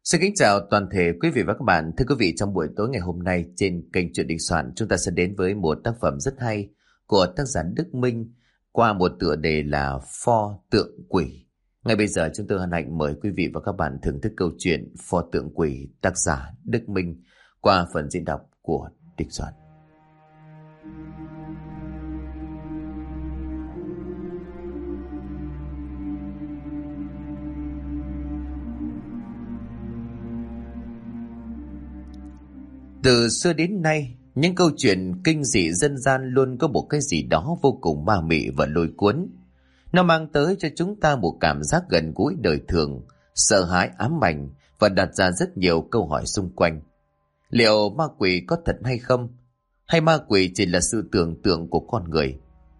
Xin kính chào toàn thể quý vị và các bạn. Thưa quý vị, trong buổi tối ngày hôm nay trên kênh Chuyện Đình Soạn, chúng ta sẽ đến với một tác phẩm rất hay của tác giả Đức Minh qua một tựa đề là Pho Tượng Quỷ. Ngay bây giờ chúng tôi hân hạnh mời quý vị và các bạn thưởng thức câu chuyện Pho Tượng Quỷ tác giả Đức Minh qua phần diễn đọc của Đình Soạn. Từ xưa đến nay, những câu chuyện kinh dị dân gian luôn có một cái gì đó vô cùng ma mị và lôi cuốn. Nó mang tới cho chúng ta một cảm giác gần gũi đời thường, sợ hãi ám ảnh và đặt ra rất nhiều câu hỏi xung quanh. Liệu ma quỷ có thật hay không? Hay ma quỷ chỉ là sự tưởng tượng của con người?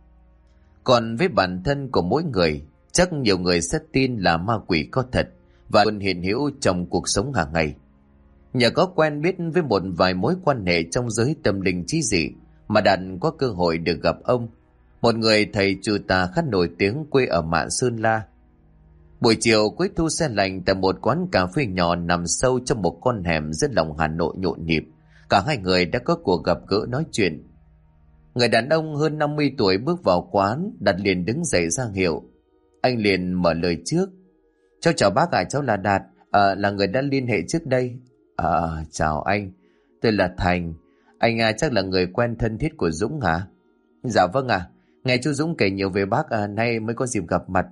Còn với bản thân của mỗi người, chắc nhiều người sẽ tin là ma quỷ có thật và luôn hiện hữu trong cuộc sống hàng ngày. Nhờ có quen biết với một vài mối quan hệ trong giới tâm linh trí dị mà Đạt có cơ hội được gặp ông, một người thầy trừ tà khá nổi tiếng quê ở Mạn Sơn La. Buổi chiều cuối thu se lạnh tại một quán cà phê nhỏ nằm sâu trong một con hẻm giữa lòng Hà Nội nhộn nhịp, cả hai người đã có cuộc gặp gỡ nói chuyện. Người đàn ông hơn 50 tuổi bước vào quán, Đạt liền đứng dậy ra hiệu. Anh liền mở lời trước. Cháu chào bác ạ, cháu là Đạt, là người đã liên hệ trước đây. Chào anh, tôi là Thành. Anh chắc là người quen thân thiết của Dũng hả? Dạ vâng ạ, nghe chú Dũng kể nhiều về bác nay mới có dịp gặp mặt.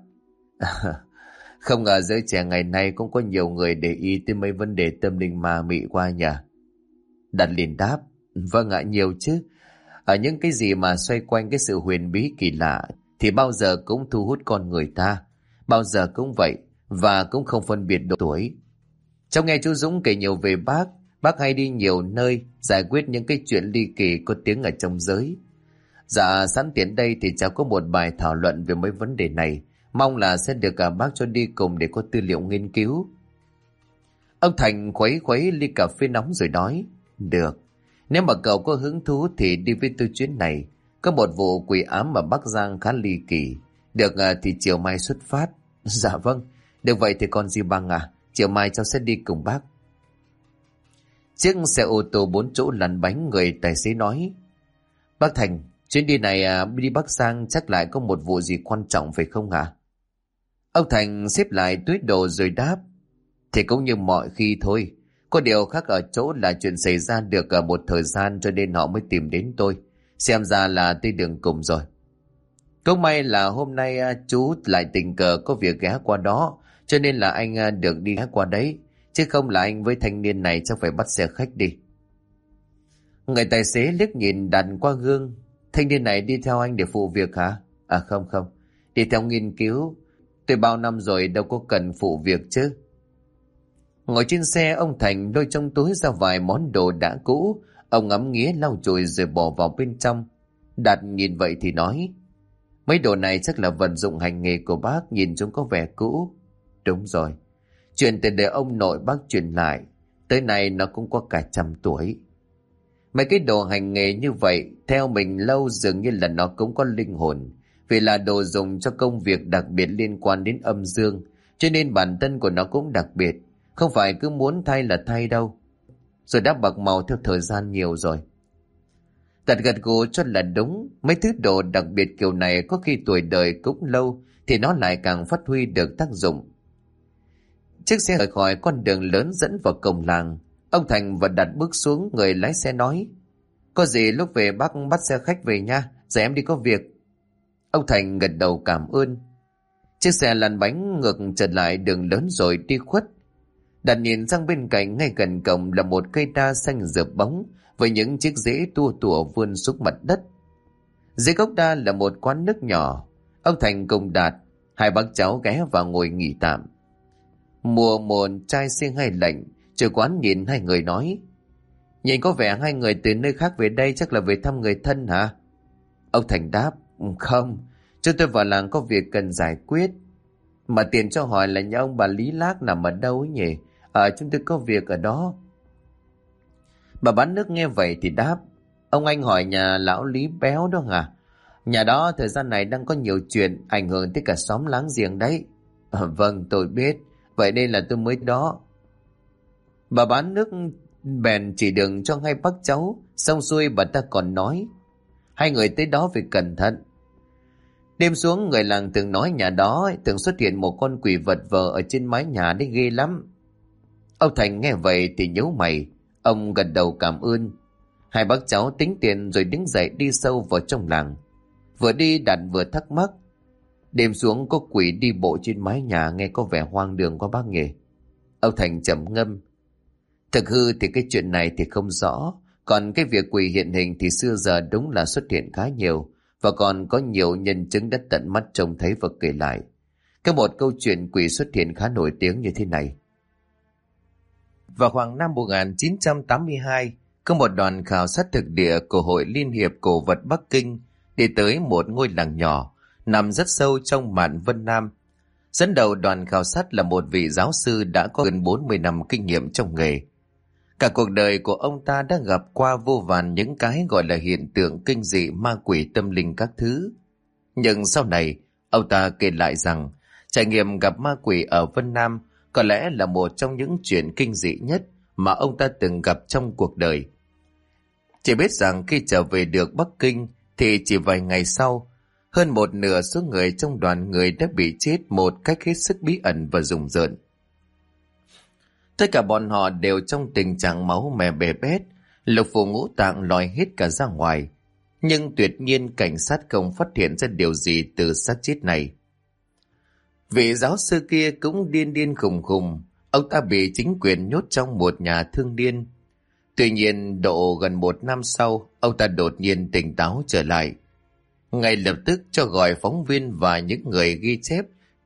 Không ngờ giới trẻ ngày nay cũng có nhiều người để ý tới mấy vấn đề tâm linh ma mị qua nhỉ? Đạt liền đáp, vâng ạ, nhiều chứ. Ở những cái gì mà xoay quanh cái sự huyền bí kỳ lạ thì bao giờ cũng thu hút con người ta. Bao giờ cũng vậy, và cũng không phân biệt độ tuổi. Cháu nghe chú Dũng kể nhiều về bác hay đi nhiều nơi giải quyết những cái chuyện ly kỳ có tiếng ở trong giới. Dạ, sẵn tiện đây thì cháu có một bài thảo luận về mấy vấn đề này, mong là sẽ được bác cho đi cùng để có tư liệu nghiên cứu. Ông Thành khuấy khuấy ly cà phê nóng rồi nói, được, nếu mà cậu có hứng thú thì đi với tôi chuyến này. Có một vụ quỷ ám ở Bắc Giang khá ly kỳ. Được thì chiều mai xuất phát. Dạ vâng, được vậy thì còn gì bằng chiều mai cháu sẽ đi cùng bác. Chiếc xe ô tô 4 chỗ lăn bánh, người tài xế nói, bác Thành, chuyến đi này đi Bắc Giang chắc lại có một vụ gì quan trọng phải không hả? Ông Thành xếp lại túi đồ rồi đáp, thì cũng như mọi khi thôi. Có điều khác ở chỗ là chuyện xảy ra được ở một thời gian cho nên họ mới tìm đến tôi. Xem ra là tới đường cùng rồi. Cũng may là hôm nay chú lại tình cờ có việc ghé qua đó, cho nên là anh được đi qua đấy, chứ không là anh với thanh niên này chắc phải bắt xe khách đi. Người tài xế liếc nhìn Đạt qua gương. Thanh niên này đi theo anh để phụ việc hả? Không, đi theo nghiên cứu. Tôi bao năm rồi đâu có cần phụ việc chứ. Ngồi trên xe, ông Thành lôi trong túi ra vài món đồ đã cũ. Ông ngắm nghía lau chùi rồi bỏ vào bên trong. Đạt nhìn vậy thì nói, mấy đồ này chắc là vật dụng hành nghề của bác, nhìn chúng có vẻ cũ. Đúng rồi, chuyện từ đời ông nội bác truyền lại, tới nay nó cũng có cả 100 tuổi. Mấy cái đồ hành nghề như vậy, theo mình lâu dường như là nó cũng có linh hồn, vì là đồ dùng cho công việc đặc biệt liên quan đến âm dương, cho nên bản thân của nó cũng đặc biệt, không phải cứ muốn thay là thay đâu. Rồi đã bạc màu theo thời gian nhiều rồi. Tật gật gù cho là đúng, mấy thứ đồ đặc biệt kiểu này có khi tuổi đời cũng lâu thì nó lại càng phát huy được tác dụng. Chiếc xe rời khỏi con đường lớn dẫn vào cổng làng. Ông Thành và Đạt bước xuống, người lái xe nói, có gì lúc về bác bắt xe khách về nha, giờ em đi có việc. Ông Thành gật đầu cảm ơn. Chiếc xe lăn bánh ngược trở lại đường lớn rồi đi khuất. Đạt nhìn sang bên cạnh, ngay gần cổng là một cây đa xanh rợp bóng với những chiếc rễ tua tủa vươn xuống mặt đất. Dưới gốc đa là một quán nước nhỏ. Ông Thành cùng Đạt, hai bác cháu ghé vào ngồi nghỉ tạm. Mùa một chai riêng hay lạnh, chủ quán nhìn hai người nói, nhìn có vẻ hai người từ nơi khác về đây, chắc là về thăm người thân hả? Ông Thành đáp, không, chúng tôi vào làng có việc cần giải quyết. Mà tiền cho hỏi là nhà ông bà Lý Lác nằm ở đâu ấy nhỉ? Chúng tôi có việc ở đó. Bà bán nước nghe vậy thì đáp, ông anh hỏi nhà lão Lý Béo đó hả? Nhà đó thời gian này đang có nhiều chuyện ảnh hưởng tới cả xóm láng giềng đấy. Vâng, tôi biết, vậy nên là tôi mới đó. Bà bán nước bèn chỉ đường cho hai bác cháu. Xong xuôi bà ta còn nói: hai người tới đó phải cẩn thận. Đêm xuống, người làng thường nói nhà đó thường xuất hiện một con quỷ vật vờ ở trên mái nhà đấy, ghê lắm. Ông Thành nghe vậy thì nhíu mày. Ông gật đầu cảm ơn. Hai bác cháu tính tiền rồi đứng dậy đi sâu vào trong làng. Vừa đi Đạt vừa thắc mắc: đêm xuống có quỷ đi bộ trên mái nhà, nghe có vẻ hoang đường quá bác nhỉ? Ông Thành trầm ngâm: thực hư thì cái chuyện này thì không rõ, còn cái việc quỷ hiện hình thì xưa giờ đúng là xuất hiện khá nhiều, và còn có nhiều nhân chứng đã tận mắt trông thấy và kể lại. Có một câu chuyện quỷ xuất hiện khá nổi tiếng như thế này. Vào khoảng năm 1982, có một đoàn khảo sát thực địa của Hội Liên hiệp Cổ vật Bắc Kinh đi tới một ngôi làng nhỏ nằm rất sâu trong mạn Vân Nam. Dẫn đầu đoàn khảo sát là một vị giáo sư đã có gần 40 năm kinh nghiệm trong nghề. Cả cuộc đời của ông ta đã gặp qua vô vàn những cái gọi là hiện tượng kinh dị, ma quỷ, tâm linh các thứ. Nhưng sau này, ông ta kể lại rằng trải nghiệm gặp ma quỷ ở Vân Nam có lẽ là một trong những chuyện kinh dị nhất mà ông ta từng gặp trong cuộc đời. Chỉ biết rằng khi trở về được Bắc Kinh thì chỉ vài ngày sau, hơn một nửa số người trong đoàn người đã bị chết một cách hết sức bí ẩn và rùng rợn. Tất cả bọn họ đều trong tình trạng máu me bê bết, lục phủ ngũ tạng lòi hết cả ra ngoài. Nhưng tuyệt nhiên cảnh sát không phát hiện ra điều gì từ xác chết này. Vị giáo sư kia cũng điên điên khùng khùng. Ông ta bị chính quyền nhốt trong một nhà thương điên. Tuy nhiên độ gần một năm sau, ông ta đột nhiên tỉnh táo trở lại. Ngay lập tức cho gọi phóng viên và những người ghi chép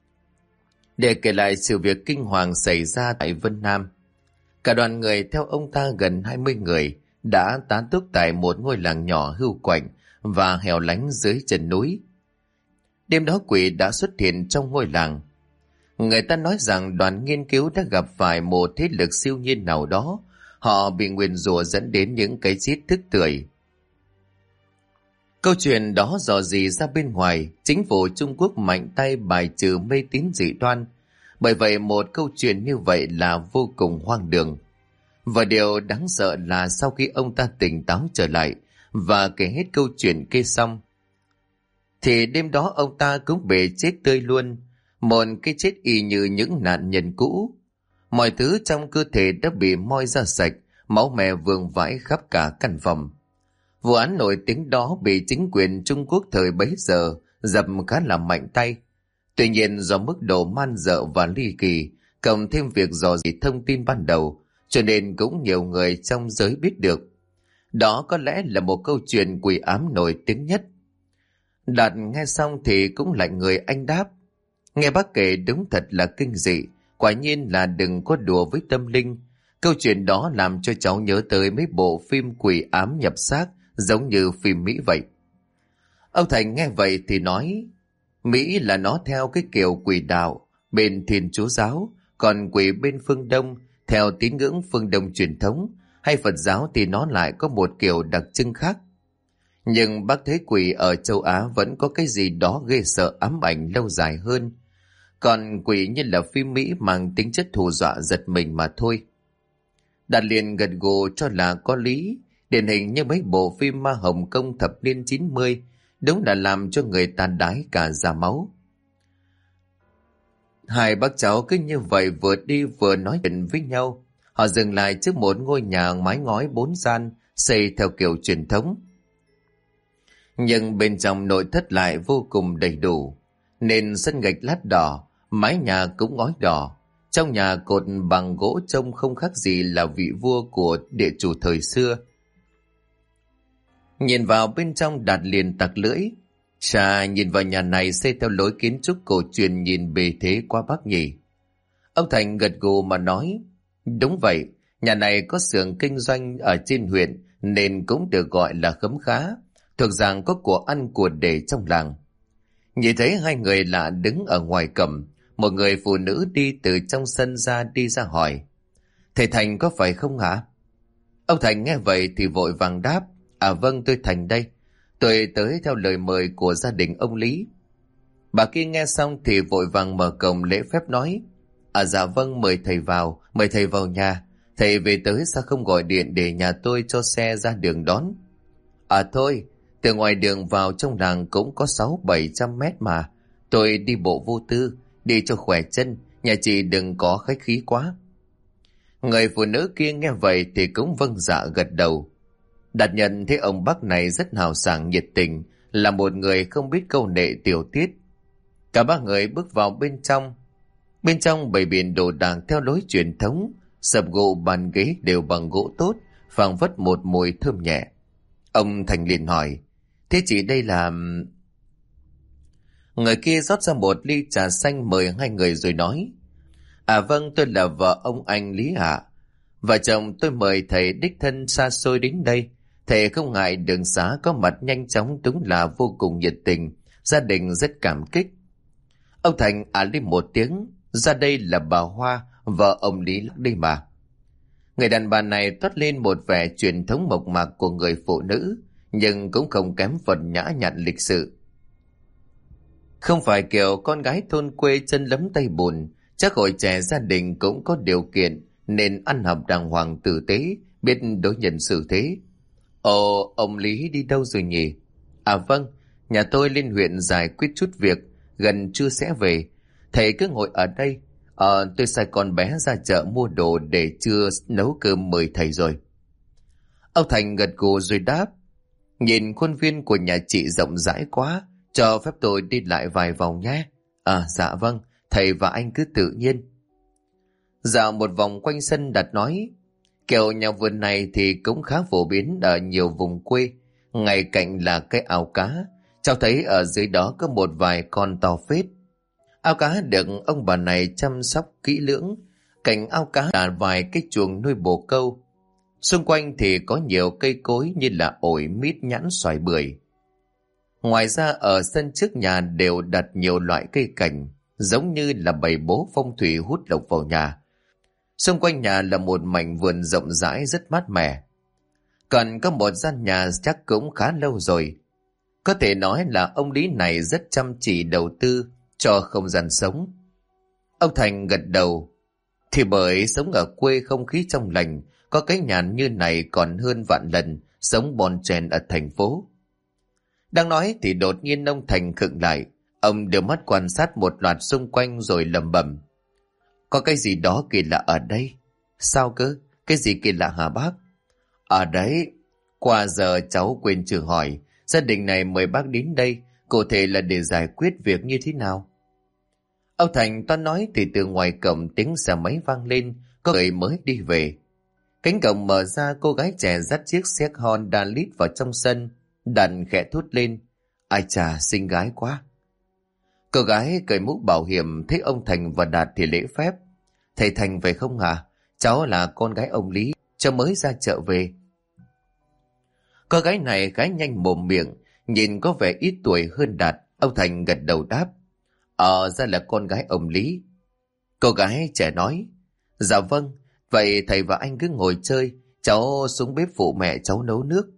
để kể lại sự việc kinh hoàng xảy ra tại Vân Nam. Cả đoàn người theo ông ta gần 20 người đã tá túc tại một ngôi làng nhỏ hưu quạnh và hẻo lánh dưới chân núi. Đêm đó quỷ đã xuất hiện trong ngôi làng. Người ta nói rằng đoàn nghiên cứu đã gặp phải một thế lực siêu nhiên nào đó. Họ bị nguyền rủa dẫn đến những cái chết tức tưởi. Câu chuyện đó dò dỉ ra bên ngoài, chính phủ Trung Quốc mạnh tay bài trừ mê tín dị đoan. Bởi vậy một câu chuyện như vậy là vô cùng hoang đường. Và điều đáng sợ là sau khi ông ta tỉnh táo trở lại và kể hết câu chuyện kia xong, thì đêm đó ông ta cũng bị chết tươi luôn. Một cái chết y như những nạn nhân cũ. Mọi thứ trong cơ thể đã bị moi ra sạch, máu me vương vãi khắp cả căn phòng. Vụ án nổi tiếng đó bị chính quyền Trung Quốc thời bấy giờ dập khá là mạnh tay. Tuy nhiên do mức độ man dợ và ly kỳ, cộng thêm việc dò dỉ thông tin ban đầu, cho nên cũng nhiều người trong giới biết được. Đó có lẽ là một câu chuyện quỷ ám nổi tiếng nhất. Đạt nghe xong thì cũng lạnh người, anh đáp: nghe bác kể đúng thật là kinh dị, quả nhiên là đừng có đùa với tâm linh. Câu chuyện đó làm cho cháu nhớ tới mấy bộ phim quỷ ám nhập xác giống như phim Mỹ vậy. Ông Thành nghe vậy thì nói: Mỹ là nó theo cái kiểu quỷ đạo bên Thiên Chúa giáo, còn quỷ bên phương Đông theo tín ngưỡng phương Đông truyền thống hay Phật giáo thì nó lại có một kiểu đặc trưng khác. Nhưng bác thấy quỷ ở châu Á vẫn có cái gì đó ghê sợ, ám ảnh lâu dài hơn. Còn quỷ như là phim Mỹ mang tính chất hù dọa giật mình mà thôi. Đạt liền gật gù cho là có lý, điển hình như mấy bộ phim ma Hồng Kông thập niên 90, đúng là làm cho người ta đái cả da máu. Hai bác cháu cứ như vậy vừa đi vừa nói chuyện với nhau. Họ dừng lại trước một ngôi nhà mái ngói 4 gian, xây theo kiểu truyền thống. Nhưng bên trong nội thất lại vô cùng đầy đủ. Nền sân gạch lát đỏ, mái nhà cũng ngói đỏ. Trong nhà cột bằng gỗ trông không khác gì là vị vua của địa chủ thời xưa. Nhìn vào bên trong Đạt liền tặc lưỡi. Chà, nhìn vào nhà này xây theo lối kiến trúc cổ truyền, nhìn bề thế quá bác nhỉ. Ông Thành gật gù mà nói: đúng vậy, nhà này có xưởng kinh doanh ở trên huyện nên cũng được gọi là khấm khá, thuộc dạng có của ăn của để trong làng. Nhìn thấy hai người lạ đứng ở ngoài cổng, một người phụ nữ đi từ trong sân ra đi ra hỏi: thầy Thành có phải không hả? Ông Thành nghe vậy thì vội vàng đáp: à vâng, tôi Thành đây. Tôi tới theo lời mời của gia đình ông Lý. Bà kia nghe xong thì vội vàng mở cổng lễ phép nói: à dạ vâng, mời thầy vào nhà. Thầy về tới sao không gọi điện để nhà tôi cho xe ra đường đón? À thôi, từ ngoài đường vào trong làng cũng có 600-700 mét mà. Tôi đi bộ vô tư, đi cho khỏe chân, nhà chị đừng có khách khí quá. Người phụ nữ kia nghe vậy thì cũng vâng dạ gật đầu. Đạt nhận thấy ông bác này rất hào sảng nhiệt tình, là một người không biết câu nệ tiểu tiết. Cả ba người bước vào bên trong. Bên trong bày biện đồ đạc theo lối truyền thống, sập gỗ bàn ghế đều bằng gỗ tốt, phảng phất một mùi thơm nhẹ. Ông Thành liền hỏi, thế chị đây là... Người kia rót ra một ly trà xanh mời hai người rồi nói, à vâng, tôi là vợ ông anh Lý Hạ. Vợ chồng tôi mời thầy đích thân xa xôi đến đây. Thầy không ngại đường xá có mặt nhanh chóng, đúng là vô cùng nhiệt tình. Gia đình rất cảm kích. Ông Thành lên một tiếng, ra đây là bà Hoa, vợ ông Lý đây mà. Người đàn bà này toát lên một vẻ truyền thống mộc mạc của người phụ nữ, nhưng cũng không kém phần nhã nhặn lịch sự. Không phải kiểu con gái thôn quê chân lấm tay bùn, chắc hồi trẻ gia đình cũng có điều kiện nên ăn học đàng hoàng tử tế, biết đối nhân xử thế. Ồ, ông Lý đi đâu rồi nhỉ? À vâng, nhà tôi lên huyện giải quyết chút việc, gần trưa sẽ về. Thầy cứ ngồi ở đây. Tôi sai con bé ra chợ mua đồ để trưa nấu cơm mời thầy rồi. Ông Thành gật gù rồi đáp, nhìn khuôn viên của nhà chị rộng rãi quá, cho phép tôi đi lại vài vòng nhé. À dạ vâng, thầy và anh cứ tự nhiên. Dạo một vòng quanh sân, Đạt nói, kiểu nhà vườn này thì cũng khá phổ biến ở nhiều vùng quê. Ngay cạnh là cái ao cá, cháu thấy ở dưới đó có một vài con to phết. Ao cá được ông bà này chăm sóc kỹ lưỡng, cạnh ao cá là vài cái chuồng nuôi bồ câu. Xung quanh thì có nhiều cây cối như là ổi, mít, nhãn, xoài, bưởi. Ngoài ra ở sân trước nhà đều đặt nhiều loại cây cảnh, giống như là bày bố phong thủy hút lộc vào nhà. Xung quanh nhà là một mảnh vườn rộng rãi rất mát mẻ. Còn có một gian nhà chắc cũng khá lâu rồi. Có thể nói là ông Lý này rất chăm chỉ đầu tư cho không gian sống. Ông Thành gật đầu. Thì bởi sống ở quê không khí trong lành, có cái nhà như này còn hơn vạn lần sống bon chen ở thành phố. Đang nói thì đột nhiên ông Thành khựng lại. Ông đưa mắt quan sát một loạt xung quanh rồi lẩm bẩm. Có cái gì đó kỳ lạ ở đây. Sao cơ? Cái gì kỳ lạ hả bác? Ở đấy, qua giờ cháu quên chưa hỏi, gia đình này mời bác đến đây, cụ thể là để giải quyết việc như thế nào? Ông Thành toan nói thì từ ngoài cổng tiếng xe máy vang lên, có người mới đi về. Cánh cổng mở ra, cô gái trẻ dắt chiếc xe Honda lít vào trong sân, đàn khẽ thốt lên. Ai chà, xinh gái quá. Cô gái cởi mũ bảo hiểm, thấy ông Thành và Đạt thì lễ phép. Thầy Thành phải không hả? Cháu là con gái ông Lý, cháu mới ra chợ về. Cô gái này khá nhanh mồm miệng, nhìn có vẻ ít tuổi hơn Đạt. Ông Thành gật đầu đáp. Ra là con gái ông Lý. Cô gái trẻ nói. Dạ vâng, vậy thầy và anh cứ ngồi chơi, cháu xuống bếp phụ mẹ cháu nấu nước.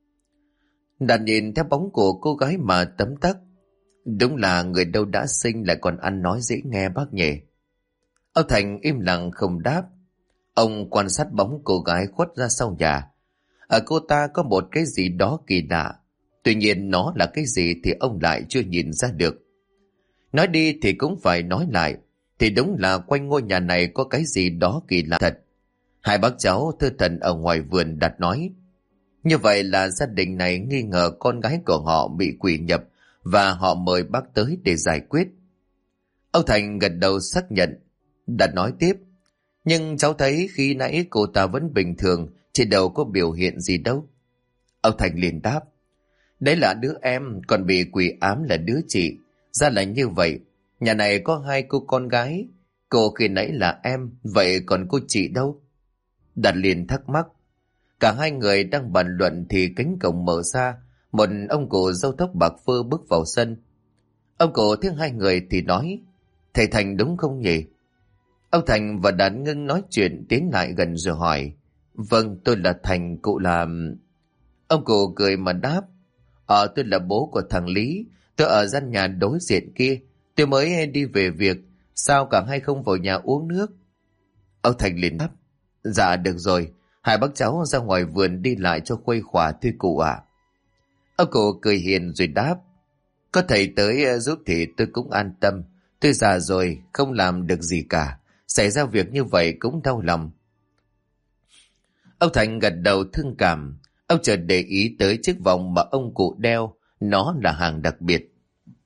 Đạt nhìn theo bóng của cô gái mà tấm tắc. Đúng là người đâu đã sinh lại còn ăn nói dễ nghe bác nhỉ. Ông Thành im lặng không đáp. Ông quan sát bóng cô gái khuất ra sau nhà. Ở cô ta có một cái gì đó kỳ lạ. Tuy nhiên nó là cái gì thì ông lại chưa nhìn ra được. Nói đi thì cũng phải nói lại. Thì đúng là quanh ngôi nhà này có cái gì đó kỳ lạ thật. Hai bác cháu thơ thần ở ngoài vườn Đạt nói. Như vậy là gia đình này nghi ngờ con gái của họ bị quỷ nhập và họ mời bác tới để giải quyết. Ông Thành gật đầu xác nhận. Đạt nói tiếp. Nhưng cháu thấy khi nãy cô ta vẫn bình thường, trên đầu có biểu hiện gì đâu. Ông Thành liền đáp. Đấy là đứa em, còn bị quỷ ám là đứa chị. Ra là như vậy. Nhà này có hai cô con gái. Cô khi nãy là em, vậy còn cô chị đâu? Đạt liền thắc mắc. Cả hai người đang bàn luận thì cánh cổng mở ra. Một ông cụ râu tóc bạc phơ bước vào sân. Ông cụ thấy hai người thì nói. Thầy Thành đúng không nhỉ? Ông Thành và Đạt ngưng nói chuyện, tiến lại gần rồi hỏi. Vâng, tôi là Thành, cụ là... Ông cụ cười mà đáp. Tôi là bố của thằng Lý. Tôi ở gian nhà đối diện kia. Tôi mới đi về việc. Sao cả hai không vào nhà uống nước? Ông Thành liền đáp. Dạ được rồi, hai bác cháu ra ngoài vườn đi lại cho khuây khỏa thôi cụ ạ. Ông cụ cười hiền rồi đáp: Có thầy tới giúp thì tôi cũng an tâm. Tôi già rồi, không làm được gì cả. Xảy ra việc như vậy cũng đau lòng. Ông Thành gật đầu thương cảm. Ông chợt để ý tới chiếc vòng mà ông cụ đeo. Nó là hàng đặc biệt.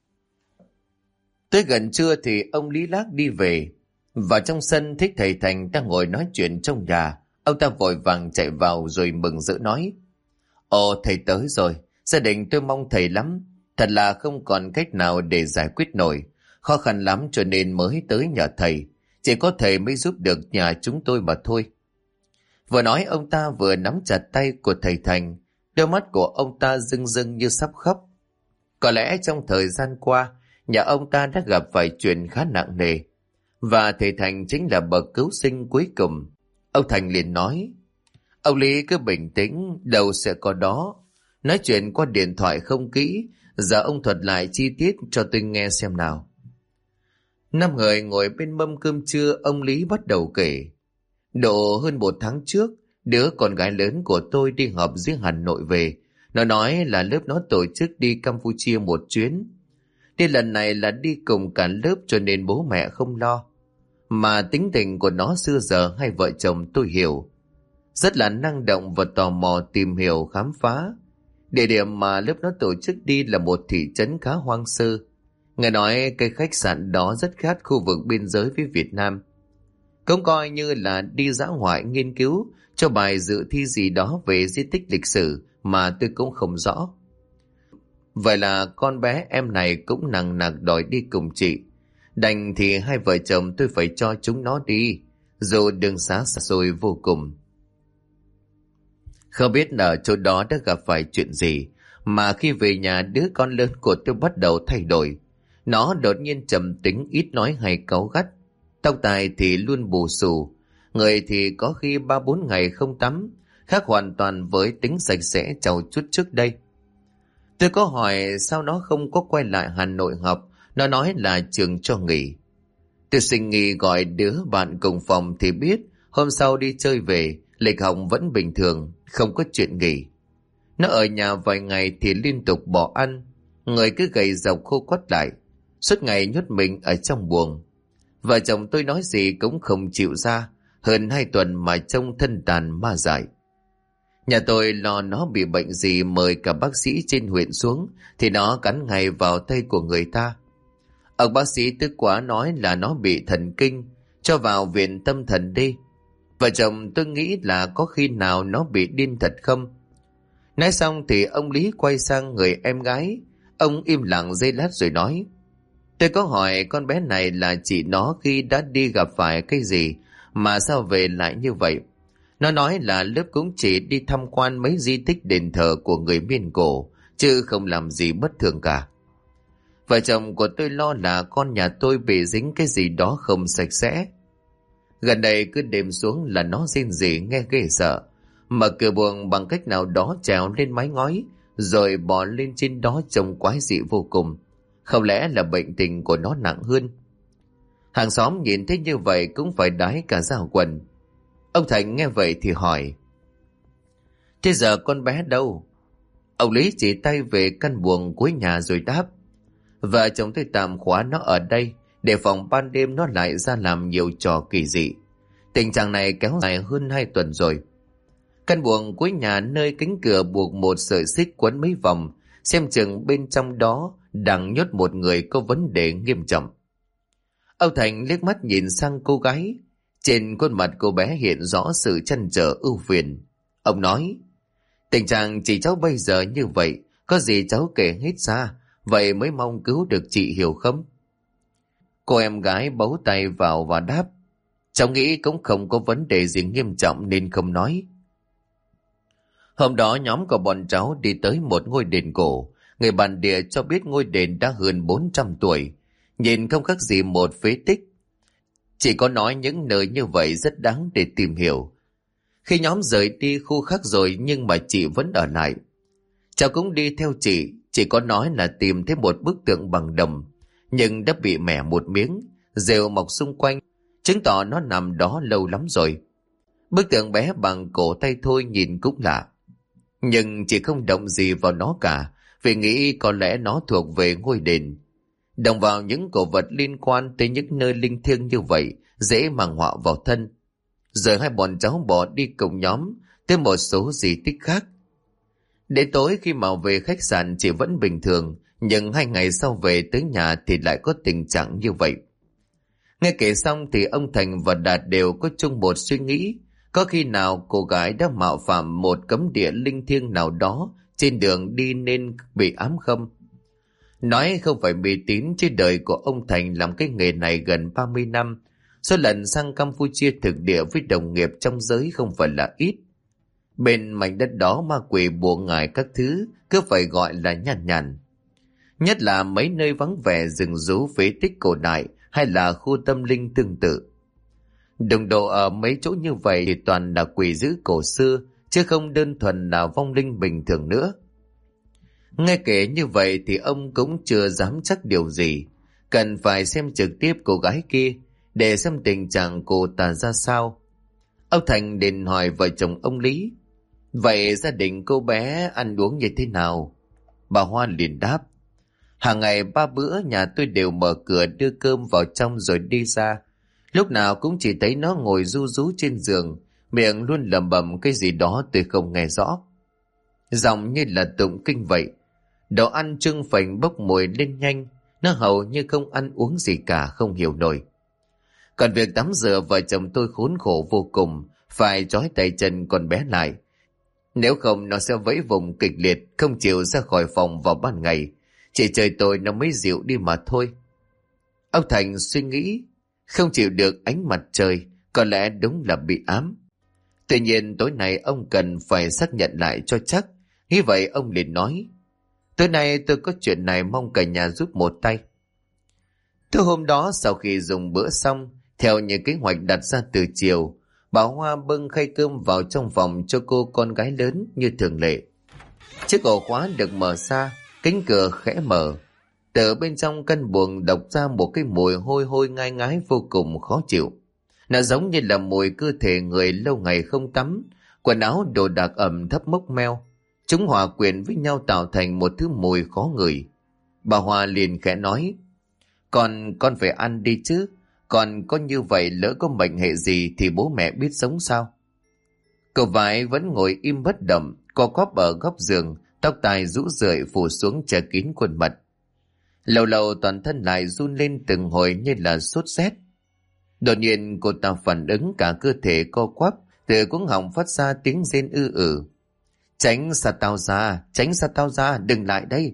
Tới gần trưa thì ông Lý Lác đi về. Vào trong sân thấy thầy Thành đang ngồi nói chuyện trong nhà. Ông ta vội vàng chạy vào rồi mừng rỡ nói: Ồ, thầy tới rồi. Gia đình tôi mong thầy lắm. Thật là không còn cách nào để giải quyết nổi. Khó khăn lắm cho nên mới tới nhờ thầy. Chỉ có thầy mới giúp được nhà chúng tôi mà thôi. Vừa nói ông ta vừa nắm chặt tay của thầy Thành. Đôi mắt của ông ta rưng rưng như sắp khóc. Có lẽ trong thời gian qua, nhà ông ta đã gặp phải chuyện khá nặng nề. Và thầy Thành chính là bậc cứu sinh cuối cùng. Ông Thành liền nói: Ông Lý cứ bình tĩnh, đâu sẽ có đó. Nói chuyện qua điện thoại không kỹ, giờ ông thuật lại chi tiết cho tôi nghe xem nào. 5 người ngồi bên mâm cơm trưa, ông Lý bắt đầu kể. Độ hơn 1 tháng trước, đứa con gái lớn của tôi đi họp dưới Hà Nội về. Nó nói là lớp nó tổ chức đi Campuchia một chuyến. Đi lần này là đi cùng cả lớp cho nên bố mẹ không lo. Mà tính tình của nó xưa giờ hai vợ chồng tôi hiểu. Rất là năng động và tò mò tìm hiểu khám phá. Địa điểm mà lớp nó tổ chức đi là một thị trấn khá hoang sơ. Nghe nói cái khách sạn đó rất khác khu vực biên giới với Việt Nam. Cũng coi như là đi dã ngoại nghiên cứu cho bài dự thi gì đó về di tích lịch sử mà tôi cũng không rõ. Vậy là con bé em này cũng nằng nặc đòi đi cùng chị. Đành thì hai vợ chồng tôi phải cho chúng nó đi, dù đường xá xa xôi vô cùng. Không biết ở chỗ đó đã gặp phải chuyện gì, mà khi về nhà đứa con lớn của tôi bắt đầu thay đổi. Nó đột nhiên trầm tính, ít nói hay cáu gắt. Tóc tai thì luôn bù xù, người thì có khi 3-4 ngày không tắm, khác hoàn toàn với tính sạch sẽ trau chuốt trước đây. Tôi có hỏi sao nó không có quay lại Hà Nội học, nó nói là trường cho nghỉ. Tôi xin nghỉ gọi đứa bạn cùng phòng thì biết, hôm sau đi chơi về, lịch học vẫn bình thường, không có chuyện nghỉ. Nó ở nhà vài ngày thì liên tục bỏ ăn, người cứ gầy dọc khô quắt lại, suốt ngày nhốt mình ở trong buồng. Vợ chồng tôi nói gì cũng không chịu ra, hơn 2 tuần mà trông thân tàn ma dại. Nhà tôi lo nó bị bệnh gì mời cả bác sĩ trên huyện xuống thì nó cắn ngay vào tay của người ta. Ông bác sĩ tức quá nói là nó bị thần kinh, cho vào viện tâm thần đi. Vợ chồng tôi nghĩ là có khi nào nó bị điên thật không? Nói xong thì ông Lý quay sang người em gái. Ông im lặng giây lát rồi nói: Tôi có hỏi con bé này là chị nó khi đã đi gặp phải cái gì mà sao về lại như vậy. Nó nói là lớp cũng chỉ đi tham quan mấy di tích đền thờ của người Miên Cổ, chứ không làm gì bất thường cả. Vợ chồng của tôi lo là con nhà tôi bị dính cái gì đó không sạch sẽ. Gần đây cứ đêm xuống là nó rên rỉ nghe ghê sợ. Mở cửa buồng bằng cách nào đó trèo lên mái ngói, rồi bò lên trên đó trông quái dị vô cùng. Không lẽ là bệnh tình của nó nặng hơn? Hàng xóm nhìn thấy như vậy cũng phải đái cả da quần. Ông Thành nghe vậy thì hỏi: Thế giờ con bé đâu? Ông Lý chỉ tay về căn buồng cuối nhà rồi đáp: Vợ chồng tôi tạm khóa nó ở đây, để phòng ban đêm nó lại ra làm nhiều trò kỳ dị. Tình trạng này kéo dài hơn 2 tuần rồi. Căn buồng cuối nhà nơi cánh cửa buộc một sợi xích quấn mấy vòng, xem chừng bên trong đó đang nhốt một người có vấn đề nghiêm trọng. Ông Thành liếc mắt nhìn sang cô gái. Trên khuôn mặt cô bé hiện rõ sự trăn trở ưu phiền. Ông nói: Tình trạng chị cháu bây giờ như vậy, có gì cháu kể hết ra, vậy mới mong cứu được chị, hiểu không? Cô em gái bấu tay vào và đáp: Cháu nghĩ cũng không có vấn đề gì nghiêm trọng nên không nói. Hôm đó nhóm của bọn cháu đi tới một ngôi đền cổ. Người bản địa cho biết ngôi đền đã hơn 400 tuổi, nhìn không khác gì một phế tích. Chỉ có nói những nơi như vậy rất đáng để tìm hiểu. Khi nhóm rời đi khu khác rồi nhưng mà chị vẫn ở lại. Cháu cũng đi theo chị, chỉ có nói là tìm thấy một bức tượng bằng đồng, nhưng đã bị mẻ một miếng, rêu mọc xung quanh, chứng tỏ nó nằm đó lâu lắm rồi. Bức tượng bé bằng cổ tay thôi nhìn cũng lạ. Nhưng chị không động gì vào nó cả, vì nghĩ có lẽ nó thuộc về ngôi đền. Động vào những cổ vật liên quan tới những nơi linh thiêng như vậy dễ mang họa vào thân. Rồi hai bọn cháu bỏ đi cùng nhóm tới một số di tích khác. Đến tối khi mà về khách sạn chị vẫn bình thường, nhưng 2 ngày sau về tới nhà thì lại có tình trạng như vậy. Nghe kể xong thì ông Thành và Đạt đều có chung một suy nghĩ. Có khi nào cô gái đã mạo phạm một cấm địa linh thiêng nào đó trên đường đi nên bị ám không? Nói không phải mê tín, chứ đời của ông Thành làm cái nghề này gần 30 năm. Số lần sang Campuchia thực địa với đồng nghiệp trong giới không phải là ít. Bên mảnh đất đó ma quỷ bùa ngải các thứ cứ phải gọi là nhàn nhàn. Nhất là mấy nơi vắng vẻ rừng rú phế tích cổ đại hay là khu tâm linh tương tự. Đồng độ ở mấy chỗ như vậy thì toàn là quỷ dữ cổ xưa, chứ không đơn thuần là vong linh bình thường nữa. Nghe kể như vậy thì ông cũng chưa dám chắc điều gì. Cần phải xem trực tiếp cô gái kia để xem tình trạng cô ta ra sao. Ông Thành định hỏi vợ chồng ông Lý: vậy gia đình cô bé ăn uống như thế nào? Bà Hoa liền đáp: hàng ngày 3 bữa nhà tôi đều mở cửa đưa cơm vào trong rồi đi ra. Lúc nào cũng chỉ thấy nó ngồi ru rú trên giường, miệng luôn lẩm bẩm cái gì đó tôi không nghe rõ. Giọng như là tụng kinh vậy. Đồ ăn trưng phành bốc mùi lên nhanh, nó hầu như không ăn uống gì cả, không hiểu nổi. Còn việc tắm rửa vợ chồng tôi khốn khổ vô cùng, phải trói tay chân con bé lại. Nếu không nó sẽ vẫy vùng kịch liệt, không chịu ra khỏi phòng vào ban ngày. Chỉ trời tôi nó mới dịu đi mà thôi. Ông Thành suy nghĩ, không chịu được ánh mặt trời, có lẽ đúng là bị ám. Tuy nhiên tối nay ông cần phải xác nhận lại cho chắc. Nghĩ vậy ông liền nói: tối nay tôi có chuyện này, mong cả nhà giúp một tay. Tối hôm đó sau khi dùng bữa xong, theo như kế hoạch đặt ra từ chiều, bà Hoa bưng khay cơm vào trong phòng cho cô con gái lớn như thường lệ. Chiếc ổ khóa được mở ra, cánh cửa khẽ mở. Từ bên trong căn buồng độc ra một cái mùi hôi hôi ngai ngái vô cùng khó chịu. Nó giống như là mùi cơ thể người lâu ngày không tắm, quần áo đồ đạc ẩm thấp mốc meo. Chúng hòa quyện với nhau tạo thành một thứ mùi khó ngửi. Bà Hoa liền khẽ nói: con phải ăn đi chứ. Còn có như vậy lỡ có mệnh hệ gì thì bố mẹ biết sống sao? Cậu Vải vẫn ngồi im bất động, co quắp ở góc giường, tóc tai rũ rượi phủ xuống che kín khuôn mặt. Lâu lâu toàn thân lại run lên từng hồi như là sốt rét. Đột nhiên cô ta phản ứng, cả cơ thể co quắp, từ cuống họng phát ra tiếng rên ư ử. Tránh xa tao ra, đừng lại đây.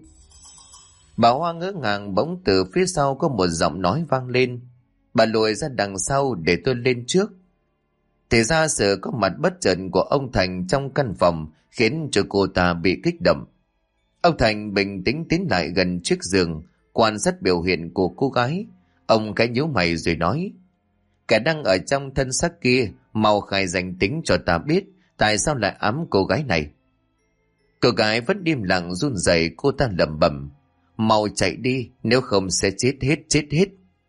Bà Hoa ngỡ ngàng, bỗng từ phía sau có một giọng nói vang lên. Bà lùi ra đằng sau để tôi lên trước. Thì ra sự có mặt bất chợt của ông Thành trong căn phòng khiến cho cô ta bị kích động. Ông Thành bình tĩnh tiến lại gần chiếc giường, quan sát biểu hiện của cô gái. Ông khẽ nhíu mày rồi nói: kẻ đang ở trong thân xác kia, mau khai danh tính cho ta biết tại sao lại ám cô gái này. Cô gái vẫn im lặng run rẩy, cô ta lẩm bẩm: mau chạy đi, nếu không sẽ chết hết.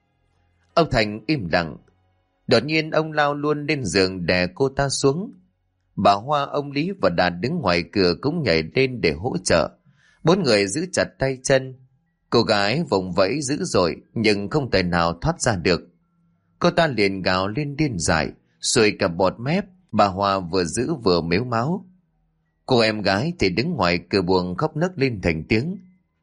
Ông Thành im lặng. Đột nhiên ông lao luôn lên giường đè cô ta xuống. Bà Hoa, ông Lý và Đạt đứng ngoài cửa cũng nhảy lên để hỗ trợ. 4 người giữ chặt tay chân. Cô gái vùng vẫy dữ dội nhưng không thể nào thoát ra được. Cô ta liền gào lên điên dại, sùi cả bọt mép. Bà Hoa vừa giữ vừa mếu máo. Cô em gái thì đứng ngoài cửa buồng khóc nấc lên thành tiếng.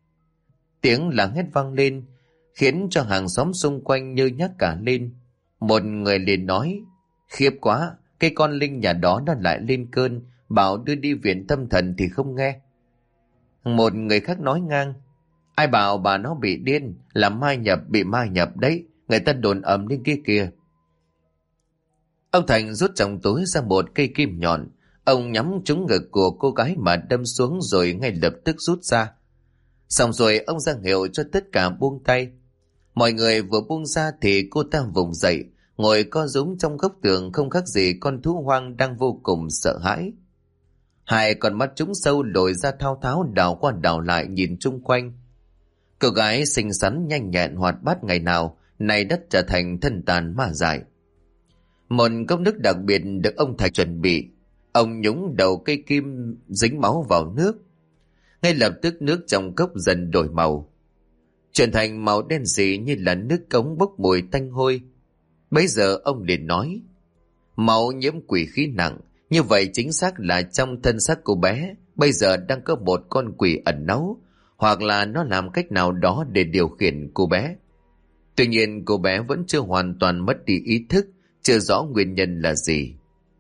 Tiếng la hét vang lên khiến cho hàng xóm xung quanh nhơ nhác cả lên. Một người liền nói: khiếp quá, cái con Linh nhà đó nó lại lên cơn, bảo đưa đi viện tâm thần thì không nghe. Một người khác nói ngang: ai bảo bà nó bị điên, là bị ma nhập đấy, người ta đồn ầm lên kia kìa. Ông Thành rút trong túi ra một cây kim nhọn. Ông nhắm trúng ngực của cô gái mà đâm xuống rồi ngay lập tức rút ra. Xong rồi ông ra hiệu cho tất cả buông tay. Mọi người vừa buông ra thì cô ta vùng dậy, ngồi co rúm trong góc tường không khác gì con thú hoang đang vô cùng sợ hãi. Hai con mắt trúng sâu lồi ra thao tháo đảo qua đảo lại nhìn chung quanh. Cô gái xinh xắn nhanh nhẹn hoạt bát ngày nào nay đất trở thành thân tàn ma dại. Một cốc nước đặc biệt được ông Thành chuẩn bị. Ông nhúng đầu cây kim dính máu vào nước. Ngay lập tức nước trong cốc dần đổi màu, chuyển thành màu đen sì như là nước cống bốc mùi tanh hôi. Bấy giờ ông liền nói: máu nhiễm quỷ khí nặng, như vậy chính xác là trong thân xác cô bé bây giờ đang có một con quỷ ẩn náu, hoặc là nó làm cách nào đó để điều khiển cô bé. Tuy nhiên cô bé vẫn chưa hoàn toàn mất đi ý thức, chưa rõ nguyên nhân là gì.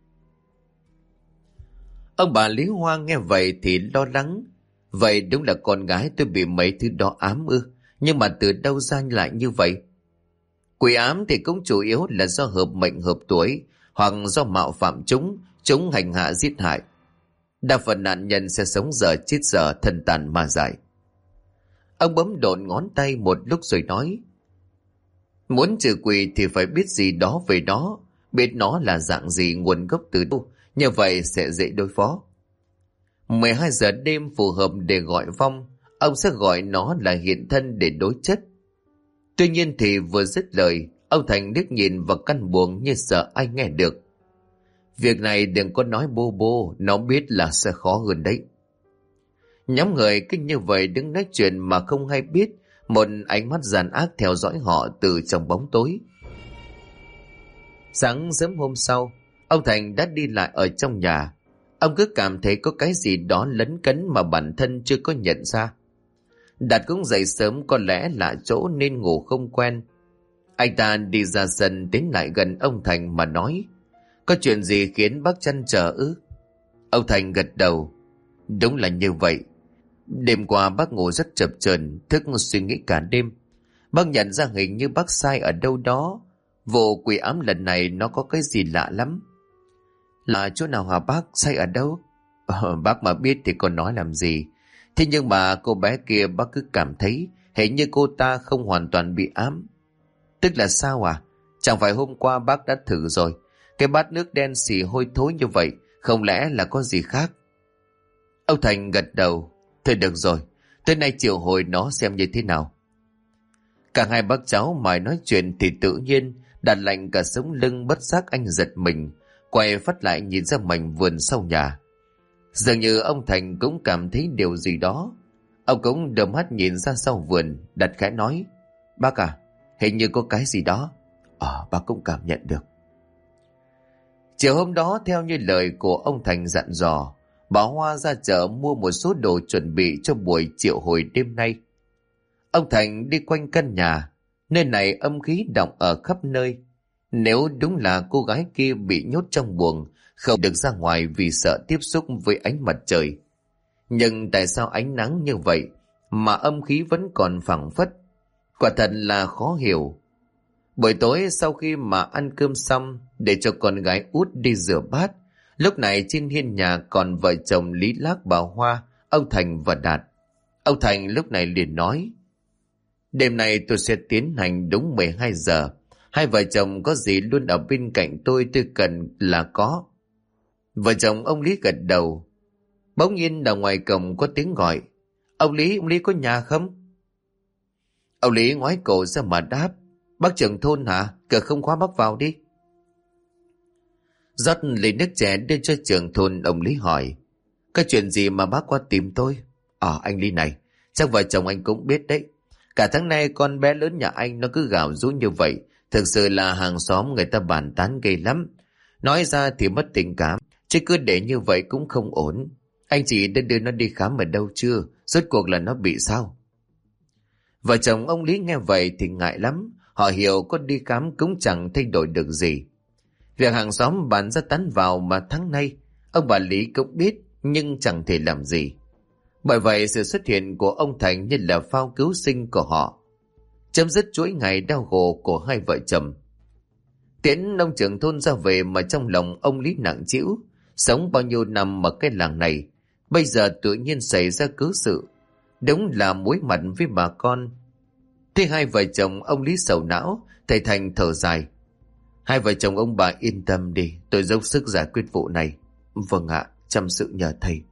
Ông bà Lý Hoa nghe vậy thì lo lắng. Vậy đúng là con gái tôi bị mấy thứ đó ám ư? Nhưng mà từ đâu ra lại như vậy? Quỷ ám thì cũng chủ yếu là do hợp mệnh hợp tuổi, hoặc do mạo phạm chúng hành hạ giết hại. Đa phần nạn nhân sẽ sống giờ chết giờ, thân tàn ma dại. Ông bấm độn ngón tay một lúc rồi nói: muốn trừ quỷ thì phải biết gì đó về nó, biết nó là dạng gì, nguồn gốc từ đâu, như vậy sẽ dễ đối phó. 12 giờ đêm phù hợp để gọi vong, ông sẽ gọi nó là hiện thân để đối chất. Tuy nhiên thì vừa dứt lời, ông Thành liếc nhìn vào căn buồng như sợ ai nghe được. Việc này đừng có nói bô bô, nó biết là sẽ khó hơn đấy. Nhóm người cứ như vậy đứng nói chuyện mà không hay biết, một ánh mắt giàn ác theo dõi họ từ trong bóng tối. Sáng sớm hôm sau, ông Thành đã đi lại ở trong nhà. Ông cứ cảm thấy có cái gì đó lấn cấn mà bản thân chưa có nhận ra. Đạt cũng dậy sớm, có lẽ lạ chỗ nên ngủ không quen. Anh ta đi ra sân tiến lại gần ông Thành mà nói: có chuyện gì khiến bác chăn trở ư? Ông Thành gật đầu: đúng là như vậy. Đêm qua bác ngủ rất chập chờn, thức suy nghĩ cả đêm. Bác nhận ra hình như bác sai ở đâu đó. Vụ quỷ ám lần này nó có cái gì lạ lắm. Là chỗ nào hả bác? Sai ở đâu? Bác mà biết thì còn nói làm gì. Thế nhưng mà cô bé kia bác cứ cảm thấy hình như cô ta không hoàn toàn bị ám. Tức là sao à? Chẳng phải hôm qua bác đã thử rồi. Cái bát nước đen xì hôi thối như vậy, không lẽ là có gì khác? Ông Thành gật đầu: thôi được rồi, tới nay triệu hồi nó xem như thế nào. Cả hai bác cháu mãi nói chuyện thì tự nhiên đặt lạnh cả sống lưng, bất giác anh giật mình, quay phát lại nhìn ra mảnh vườn sau nhà. Dường như ông Thành cũng cảm thấy điều gì đó. Ông cũng đưa mắt nhìn ra sau vườn, đặt khẽ nói: bác à, hình như có cái gì đó. Bác cũng cảm nhận được. Chiều hôm đó, theo như lời của ông Thành dặn dò, bà Hoa ra chợ mua một số đồ chuẩn bị cho buổi triệu hồi đêm nay. Ông Thành đi quanh căn nhà, nơi này âm khí đọng ở khắp nơi. Nếu đúng là cô gái kia bị nhốt trong buồng, không được ra ngoài vì sợ tiếp xúc với ánh mặt trời. Nhưng tại sao ánh nắng như vậy mà âm khí vẫn còn phảng phất? Quả thật là khó hiểu. Buổi tối sau khi mà ăn cơm xong, để cho con gái út đi rửa bát, lúc này trên hiên nhà còn vợ chồng Lý Lác, bà Hoa, ông Thành và Đạt. Ông Thành lúc này liền nói: đêm nay tôi sẽ tiến hành đúng 12 giờ. Hai vợ chồng có gì luôn ở bên cạnh tôi cần là có. Vợ chồng ông Lý gật đầu. Bỗng nhiên ở ngoài cổng có tiếng gọi: ông Lý có nhà không? Ông Lý ngoái cổ ra mà đáp: bác trưởng thôn hả? Cửa không khóa, bác vào đi. Rót ly nước chè đưa cho trưởng thôn, ông Lý hỏi: cái chuyện gì mà bác qua tìm tôi? Anh Lý này, chắc vợ chồng anh cũng biết đấy. Cả tháng nay con bé lớn nhà anh nó cứ gào rú như vậy. Thực sự là hàng xóm người ta bàn tán ghê lắm. Nói ra thì mất tình cảm, chứ cứ để như vậy cũng không ổn. Anh chị đã đưa nó đi khám ở đâu chưa? Rốt cuộc là nó bị sao? Vợ chồng ông Lý nghe vậy thì ngại lắm. Họ hiểu có đi khám cũng chẳng thay đổi được gì. Việc hàng xóm bàn ra tán vào mà tháng nay ông bà Lý cũng biết, nhưng chẳng thể làm gì. Bởi vậy sự xuất hiện của ông Thành như là phao cứu sinh của họ, chấm dứt chuỗi ngày đau khổ của hai vợ chồng. Tiễn ông trưởng thôn ra về mà trong lòng ông Lý nặng trĩu. Sống bao nhiêu năm ở cái làng này, bây giờ tự nhiên xảy ra cớ sự, đúng là muối mặn với bà con. Thế hai vợ chồng ông Lý sầu não, thầy Thành thở dài: hai vợ chồng ông bà yên tâm đi, tôi dốc sức giải quyết vụ này. Vâng ạ, chăm sự nhờ thầy.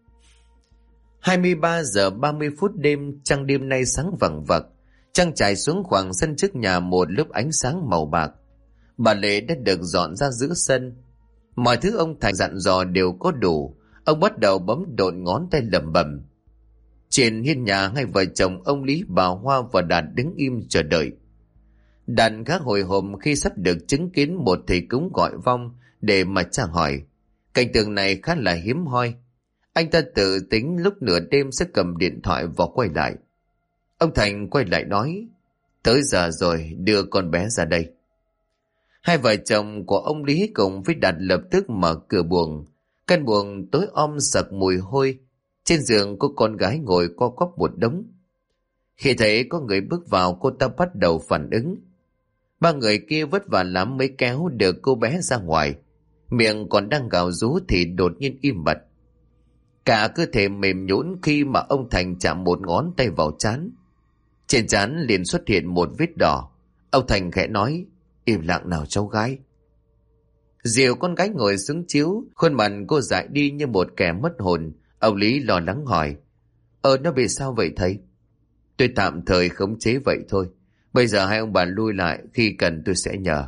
23 giờ 30 phút đêm, trăng đêm nay sáng vằng vặc. Trăng trải xuống khoảng sân trước nhà một lớp ánh sáng màu bạc. Bà Lệ đã được dọn ra giữa sân. Mọi thứ ông Thành dặn dò đều có đủ. Ông bắt đầu bấm độn ngón tay lẩm bẩm. Trên hiên nhà, hai vợ chồng ông Lý, bà Hoa và Đạt đứng im chờ đợi. Đạt khá hồi hộp khi sắp được chứng kiến một thầy cúng gọi vong để mà tra hỏi. Cảnh tượng này khá là hiếm hoi. Anh ta tự tính lúc nửa đêm sẽ cầm điện thoại và quay lại. Ông Thành quay lại nói, tới giờ rồi, đưa con bé ra đây. Hai vợ chồng của ông Lý cùng với Đạt lập tức mở cửa buồng. Căn buồng tối om sặc mùi hôi. Trên giường có con gái ngồi co quắp một đống. Khi thấy có người bước vào, cô ta bắt đầu phản ứng. Ba người kia vất vả lắm mới kéo được cô bé ra ngoài. Miệng còn đang gào rú thì đột nhiên im bặt. Cả cơ thể mềm nhũn khi mà ông Thành chạm một ngón tay vào trán. Trên trán liền xuất hiện một vết đỏ. Ông Thành khẽ nói, im lặng nào cháu gái. Dìu con gái ngồi xuống chiếu, khuôn mặt cô dại đi như một kẻ mất hồn. Ông Lý lo lắng hỏi, nó bị sao vậy thầy? Tôi tạm thời khống chế vậy thôi. Bây giờ hai ông bà lui lại, khi cần tôi sẽ nhờ.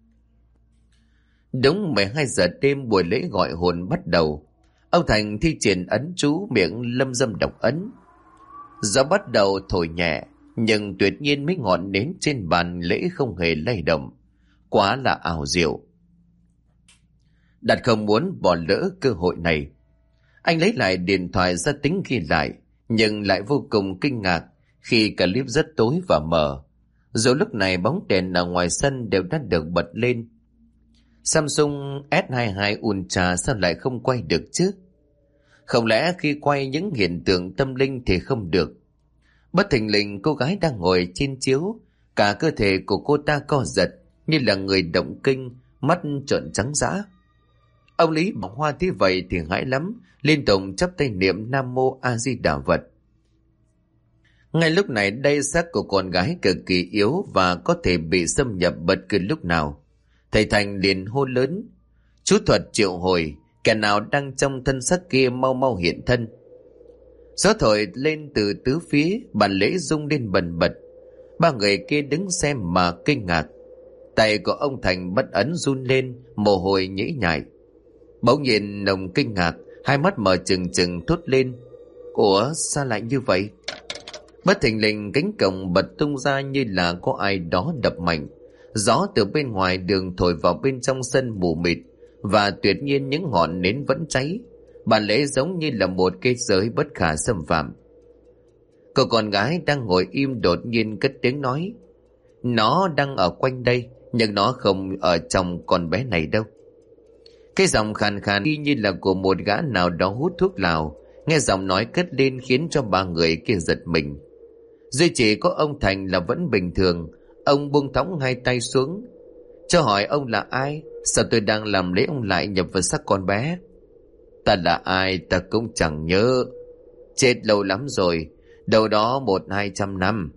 Đúng 12 giờ đêm, buổi lễ gọi hồn bắt đầu. Ông Thành thi triển ấn chú, miệng lâm dâm đọc ấn. Gió bắt đầu thổi nhẹ, nhưng tuyệt nhiên mấy ngọn nến trên bàn lễ không hề lay động. Quá là ảo diệu. Đạt không muốn bỏ lỡ cơ hội này. Anh lấy lại điện thoại ra tính ghi lại, nhưng lại vô cùng kinh ngạc khi clip rất tối và mờ. Dù lúc này bóng đèn ở ngoài sân đều đã được bật lên. Samsung S22 Ultra sao lại không quay được chứ? Không lẽ khi quay những hiện tượng tâm linh thì không được? Bất thình lình cô gái đang ngồi trên chiếu, cả cơ thể của cô ta co giật như là người động kinh, mắt trợn trắng dã. Ông Lý bà Hoa thấy vậy thì hãi lắm, liên tục chắp tay niệm Nam Mô A Di Đà Phật. Ngay lúc này đây, xác của con gái cực kỳ yếu và có thể bị xâm nhập bất cứ lúc nào. Thầy Thành liền hô lớn, chú thuật triệu hồi, kẻ nào đang trong thân xác kia mau mau hiện thân. Gió thổi lên từ tứ phía, bàn lễ rung lên bần bật. Ba người kia đứng xem mà kinh ngạc. Tay của ông Thành bất ấn run lên, mồ hôi nhễ nhại. Bỗng nhiên nồng kinh ngạc, hai mắt mở trừng trừng thốt lên, ủa sao lại như vậy? Bất thình lình cánh cổng bật tung ra như là có ai đó đập mạnh. Gió từ bên ngoài đường thổi vào bên trong sân mù mịt, và tuyệt nhiên những ngọn nến vẫn cháy. Bàn lễ giống như là một cái giới bất khả xâm phạm. Cô con gái đang ngồi im đột nhiên cất tiếng nói, nó đang ở quanh đây, nhưng nó không ở trong con bé này đâu. Cái giọng khàn khàn y như là của một gã nào đó hút thuốc lào. Nghe giọng nói cất lên khiến cho ba người kia giật mình. Duy chỉ có ông Thành là vẫn bình thường. Ông buông thõng hai tay xuống. Cho hỏi ông là ai? Sao tôi đang làm lễ ông lại nhập vào xác con bé? Ta là ai ta cũng chẳng nhớ. Chết lâu lắm rồi, đâu đó 100-200 năm.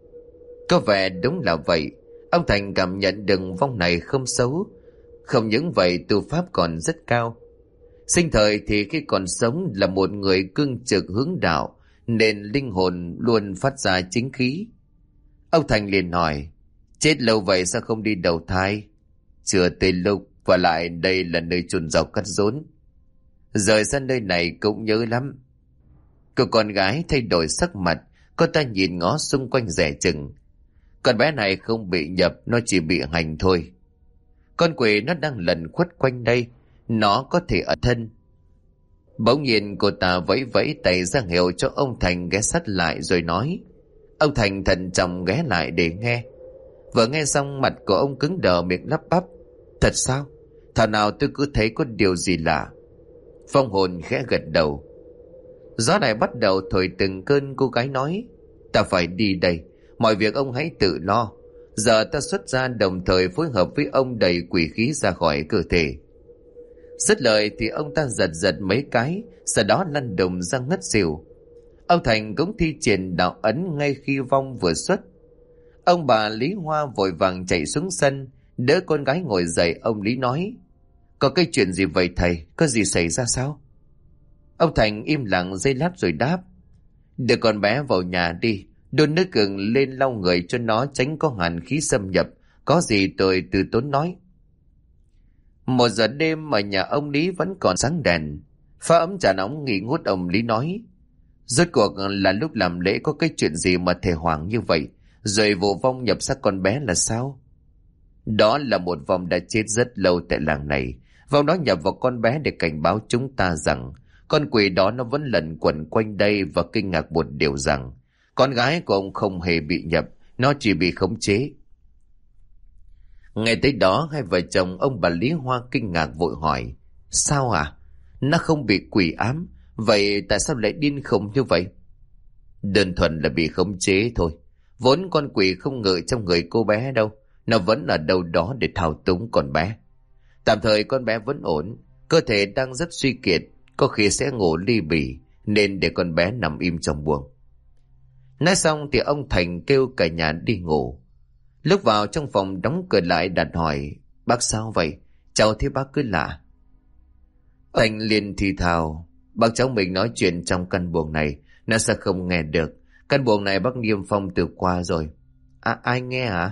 Có vẻ đúng là vậy. Ông Thành cảm nhận được vong này không xấu. Không những vậy, tu pháp còn rất cao. Sinh thời thì khi còn sống là một người cương trực hướng đạo, nên linh hồn luôn phát ra chính khí. Ông Thành liền hỏi, chết lâu vậy sao không đi đầu thai? Chưa tới lúc, và lại đây là nơi chôn rau cắt rốn. Rời xa nơi này cũng nhớ lắm. Cô con gái thay đổi sắc mặt, cô ta nhìn ngó xung quanh dè chừng. Con bé này không bị nhập, nó chỉ bị hành thôi. Con quỷ nó đang lẩn khuất quanh đây, nó có thể ở thân. Bỗng nhiên cô ta vẫy vẫy tay ra hiệu cho ông Thành ghé sát lại rồi nói. Ông Thành thận trọng ghé lại để nghe. Vừa nghe xong mặt của ông cứng đờ, miệng lắp bắp, thật sao? Thảo nào tôi cứ thấy có điều gì lạ. Phong hồn khẽ gật đầu. Gió lại bắt đầu thổi từng cơn. Cô gái nói, ta phải đi đây, mọi việc ông hãy tự lo. Giờ ta xuất ra đồng thời phối hợp với ông đẩy quỷ khí ra khỏi cơ thể. Dứt lời thì ông ta giật giật mấy cái, sau đó lăn đùng ra ngất xỉu. Ông Thành cũng thi triển đạo ấn ngay khi vong vừa xuất. Ông bà Lý Hoa vội vàng chạy xuống sân, đỡ con gái ngồi dậy. Ông Lý nói, có cái chuyện gì vậy thầy? Có gì xảy ra sao? Ông Thành im lặng giây lát rồi đáp, đưa con bé vào nhà đi, đun nước gừng lên lau người cho nó, tránh có hàn khí xâm nhập, Có gì tôi từ tốn nói. 1 giờ đêm mà nhà ông Lý vẫn còn sáng đèn. Pha ấm trà nóng nghỉ ngút, ông Lý nói: rốt cuộc là lúc làm lễ có cái chuyện gì mà thề hoảng như vậy, rồi vụ vong nhập xác con bé là sao? Đó là một vong đã chết rất lâu tại làng này. Vong đó nhập vào con bé để cảnh báo chúng ta rằng con quỷ đó nó vẫn lẩn quẩn quanh đây, và kinh ngạc một điều rằng con gái của ông không hề bị nhập, nó chỉ bị khống chế. Nghe tới đó, hai vợ chồng ông bà Lý Hoa kinh ngạc vội hỏi: sao à? Nó không bị quỷ ám, vậy tại sao lại điên khùng như vậy? Đơn thuần là bị khống chế thôi. Vốn con quỷ không ngự trong người cô bé đâu, nó vẫn ở đâu đó để thao túng con bé. Tạm thời con bé vẫn ổn, cơ thể đang rất suy kiệt, có khi sẽ ngủ ly bì, nên để con bé nằm im trong buồng. Nói xong thì ông Thành kêu cả nhà đi ngủ. Lúc vào trong phòng đóng cửa lại, đặt hỏi: bác sao vậy? Cháu thấy bác cứ lạ. Thành liền thì thào: bác cháu mình nói chuyện trong căn buồng này, nó sẽ không nghe được. Căn buồng này bác niêm phong từ qua rồi. À, ai nghe hả?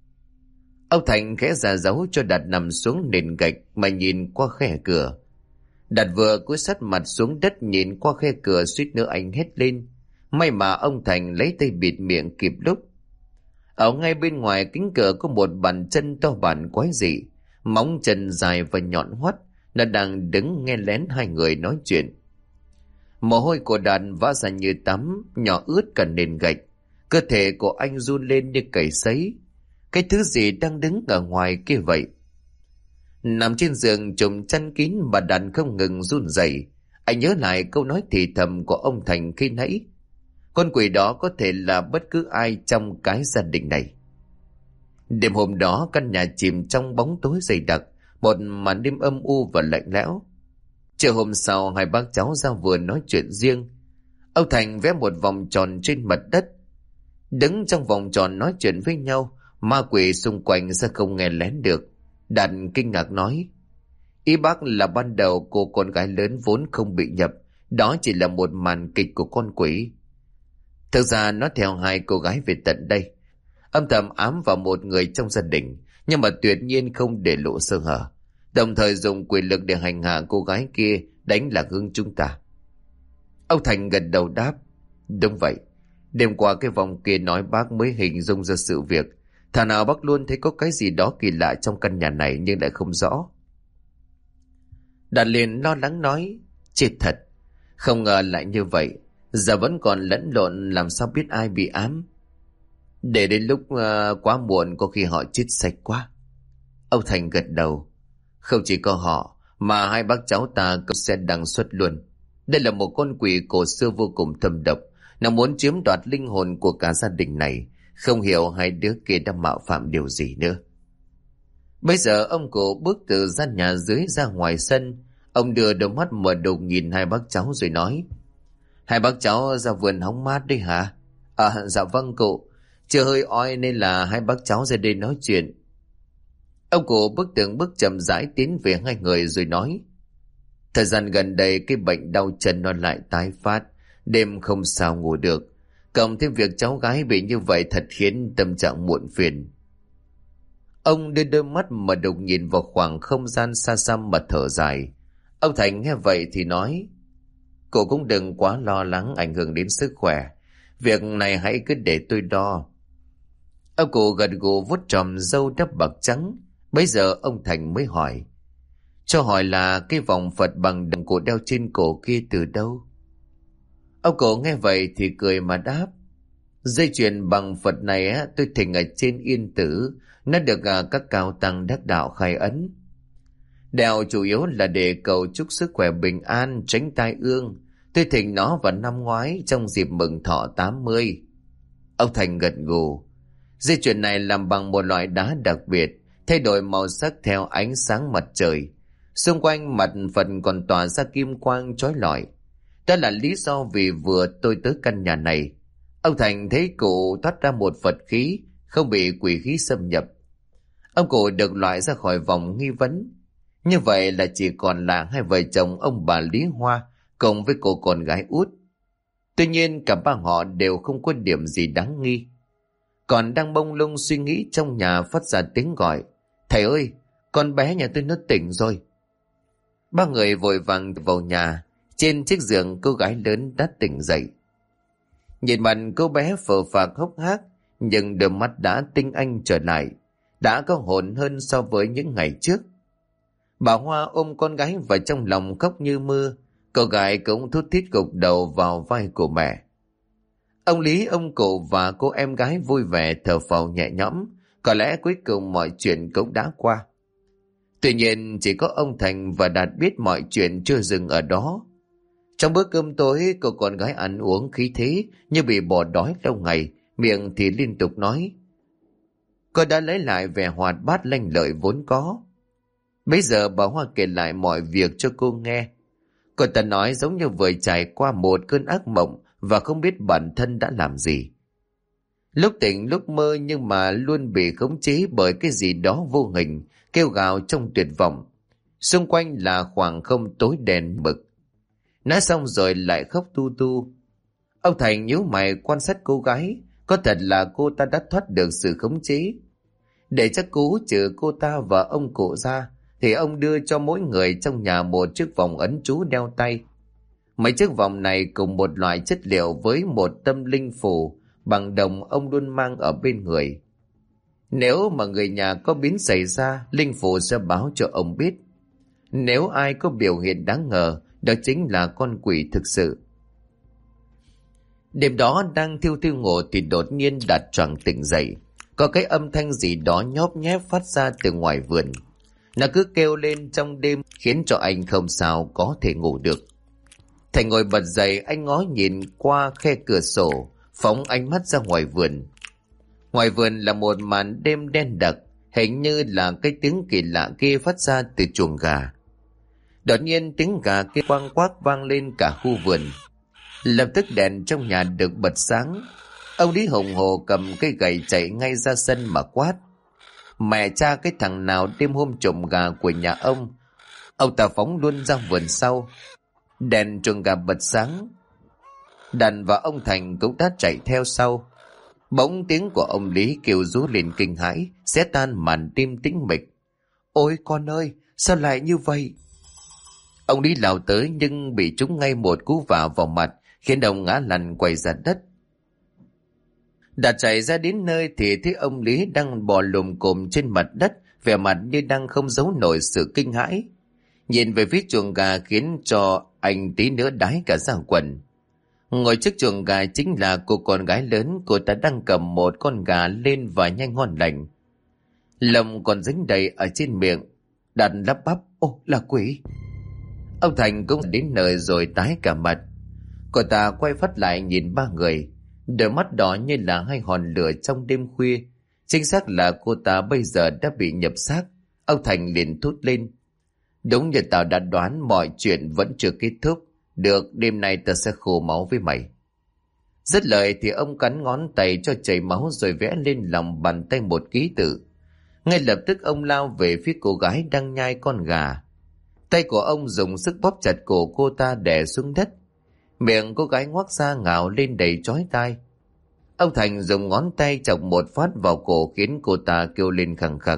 Ông Thành khẽ ra dấu cho Đạt nằm xuống nền gạch mà nhìn qua khe cửa. Đạt vừa cúi sát mặt xuống đất nhìn qua khe cửa, suýt nữa anh hét lên. May mà ông Thành lấy tay bịt miệng kịp lúc. Ở ngay bên ngoài cánh cửa có một bàn chân to bản quái dị, móng chân dài và nhọn hoắt. Nó đang đứng nghe lén hai người nói chuyện. Mồ hôi của Đạt vã ra như tắm, nhỏ ướt cả nền gạch. Cơ thể của anh run lên như cầy sấy. Cái thứ gì đang đứng ở ngoài kia vậy? Nằm trên giường trùm chăn kín, bà Đạt không ngừng run rẩy. Anh nhớ lại câu nói thì thầm của ông Thành khi nãy. Con quỷ đó có thể là bất cứ ai trong cái gia đình này. Đêm hôm đó căn nhà chìm trong bóng tối dày đặc, một màn đêm âm u và lạnh lẽo. Chiều hôm sau, hai bác cháu ra vườn nói chuyện riêng. Ông Thành vẽ một vòng tròn trên mặt đất. Đứng trong vòng tròn nói chuyện với nhau, ma quỷ xung quanh sẽ không nghe lén được. Đạt kinh ngạc nói: ý bác là ban đầu cô con gái lớn vốn không bị nhập, đó chỉ là một màn kịch của con quỷ. Thực ra nó theo hai cô gái về tận đây, âm thầm ám vào một người trong gia đình, nhưng mà tuyệt nhiên không để lộ sơ hở, đồng thời dùng quyền lực để hành hạ cô gái kia, đánh lạc hướng chúng ta. Ông Thành gật đầu đáp: đúng vậy. Đêm qua cái vòng kia nói bác mới hình dung ra sự việc. Thà nào bác luôn thấy có cái gì đó kỳ lạ trong căn nhà này nhưng lại không rõ. Đạt liền lo lắng nói: chết thật, không ngờ lại như vậy. Giờ vẫn còn lẫn lộn, làm sao biết ai bị ám. Để đến lúc quá muộn có khi họ chết sạch quá. Ông Thành gật đầu: không chỉ có họ, mà hai bác cháu ta cũng sẽ đăng xuất luôn. Đây là một con quỷ cổ xưa vô cùng thâm độc. Nó muốn chiếm đoạt linh hồn của cả gia đình này. Không hiểu hai đứa kia đã mạo phạm điều gì nữa. Bây giờ ông cụ bước từ gian nhà dưới ra ngoài sân. Ông đưa đôi mắt mở đục nhìn hai bác cháu rồi nói: hai bác cháu ra vườn hóng mát đi hả? Dạ vâng cụ. Chưa hơi oi nên là hai bác cháu ra đây nói chuyện. Ông cụ bước từng bước chậm rãi tiến về hai người rồi nói: thời gian gần đây cái bệnh đau chân nó lại tái phát, đêm không sao ngủ được. Cộng thêm việc cháu gái bị như vậy thật khiến tâm trạng muộn phiền. Ông đưa đôi mắt mà đục nhìn vào khoảng không gian xa xăm mà thở dài. Ông Thành nghe vậy thì nói: cô cũng đừng quá lo lắng ảnh hưởng đến sức khỏe. Việc này hãy cứ để tôi đo. Ông cụ gật gù vuốt tròm râu đắp bạc trắng. Bấy giờ ông Thành mới hỏi: cho hỏi là cái vòng Phật bằng đồng cổ đeo trên cổ kia từ đâu? Ông cụ nghe vậy thì cười mà đáp: dây chuyền bằng Phật này tôi thỉnh ở trên Yên Tử. Nó được các cao tăng đắc đạo khai ấn. Đeo chủ yếu là để cầu chúc sức khỏe bình an, tránh tai ương. Tôi thỉnh nó vào năm ngoái trong dịp mừng thọ 80. Ông Thành gật gù. Dây chuyền này làm bằng một loại đá đặc biệt, thay đổi màu sắc theo ánh sáng mặt trời. Xung quanh mặt Phật còn tỏa ra kim quang chói lọi. Đó là lý do vì vừa tôi tới căn nhà này, ông Thành thấy cụ thoát ra một Phật khí, không bị quỷ khí xâm nhập. Ông cụ được loại ra khỏi vòng nghi vấn. Như vậy là chỉ còn là hai vợ chồng ông bà Lý Hoa cùng với cô con gái út. Tuy nhiên cả ba họ đều không có điểm gì đáng nghi. Còn đang mông lung suy nghĩ, trong nhà phát ra tiếng gọi: "Thầy ơi, con bé nhà tôi nó tỉnh rồi." Ba người vội vàng vào nhà. Trên chiếc giường, cô gái lớn đã tỉnh dậy. Nhìn mặt cô bé phờ phạc hốc hác, nhưng đôi mắt đã tinh anh trở lại, đã có hồn hơn so với những ngày trước. Bà Hoa ôm con gái vào trong lòng khóc như mưa. Cô gái cũng thút thít gục đầu vào vai của mẹ. Ông Lý, ông cụ và cô em gái vui vẻ thở phào nhẹ nhõm. Có lẽ cuối cùng mọi chuyện cũng đã qua. Tuy nhiên chỉ có ông Thành và Đạt biết mọi chuyện chưa dừng ở đó. Trong bữa cơm tối, cô con gái ăn uống khí thế như bị bỏ đói lâu ngày, miệng thì liên tục nói. Cô đã lấy lại vẻ hoạt bát lanh lợi vốn có. Bây giờ bà Hoa kể lại mọi việc cho cô nghe. Cô ta nói giống như vừa trải qua một cơn ác mộng và không biết bản thân đã làm gì. Lúc tỉnh lúc mơ, nhưng mà luôn bị khống chế bởi cái gì đó vô hình, kêu gào trong tuyệt vọng. Xung quanh là khoảng không tối đen bực. Nói xong rồi lại khóc tu tu. Ông Thành nhíu mày quan sát cô gái. Có thật là cô ta đã thoát được sự khống chế. Để chắc cú trừ cô ta và ông cụ ra, thì ông đưa cho mỗi người trong nhà một chiếc vòng ấn chú đeo tay. Mấy chiếc vòng này cùng một loại chất liệu với một tâm linh phù bằng đồng ông luôn mang ở bên người. Nếu mà người nhà có biến xảy ra, linh phù sẽ báo cho ông biết. Nếu ai có biểu hiện đáng ngờ, đó chính là con quỷ thực sự. Đêm đó đang thiêu thiêu ngủ thì đột nhiên Đạt choàng tỉnh dậy. Có cái âm thanh gì đó nhóp nhép phát ra từ ngoài vườn. Nó cứ kêu lên trong đêm khiến cho anh không sao có thể ngủ được. Thành ngồi bật dậy, anh ngó nhìn qua khe cửa sổ, phóng ánh mắt ra ngoài vườn. Ngoài vườn là một màn đêm đen đặc, hình như là cái tiếng kỳ lạ kia phát ra từ chuồng gà. Đột nhiên tiếng gà kia quang quác vang lên cả khu vườn. Lập tức đèn trong nhà được bật sáng. Ông Lý hùng hồ cầm cây gậy chạy ngay ra sân mà quát. Mẹ cha cái thằng nào đêm hôm trộm gà của nhà ông. Ông ta phóng luôn ra vườn sau. Đèn chuồng gà bật sáng. Đàn và ông Thành cũng đã chạy theo sau. Bỗng tiếng của ông Lý kêu rú lên kinh hãi, xé tan màn đêm tĩnh mịch. Ôi con ơi, sao lại như vậy? Ông Lý lao tới nhưng bị trúng ngay một cú vả vào mặt, khiến ông ngã lăn quay ra đất. Đạt chạy ra đến nơi thì thấy ông Lý đang bò lùm cồm trên mặt đất, vẻ mặt như đang không giấu nổi sự kinh hãi. Nhìn về phía chuồng gà khiến cho anh tí nữa đái cả ra quần. Ngồi trước chuồng gà chính là cô con gái lớn. Cô ta đang cầm một con gà lên và nhanh ngon lành. Lông còn dính đầy ở trên miệng. Đạt lắp bắp: Ô, là quỷ. Ông Thành cũng đến nơi rồi tái cả mặt. Cô ta quay phát lại nhìn ba người, đôi mắt đỏ như là hai hòn lửa trong đêm khuya. Chính xác là cô ta bây giờ đã bị nhập xác. Ông Thành liền thốt lên: Đúng như tao đã đoán, mọi chuyện vẫn chưa kết thúc. Được, đêm nay ta sẽ khô máu với mày. Dứt lời thì ông cắn ngón tay cho chảy máu rồi vẽ lên lòng bàn tay một ký tự. Ngay lập tức ông lao về phía cô gái đang nhai con gà. Tay của ông dùng sức bóp chặt cổ cô ta đè xuống đất. Miệng cô gái ngoác ra ngào lên đầy chói tai. Ông Thành dùng ngón tay chọc một phát vào cổ khiến cô ta kêu lên khẳng khặc.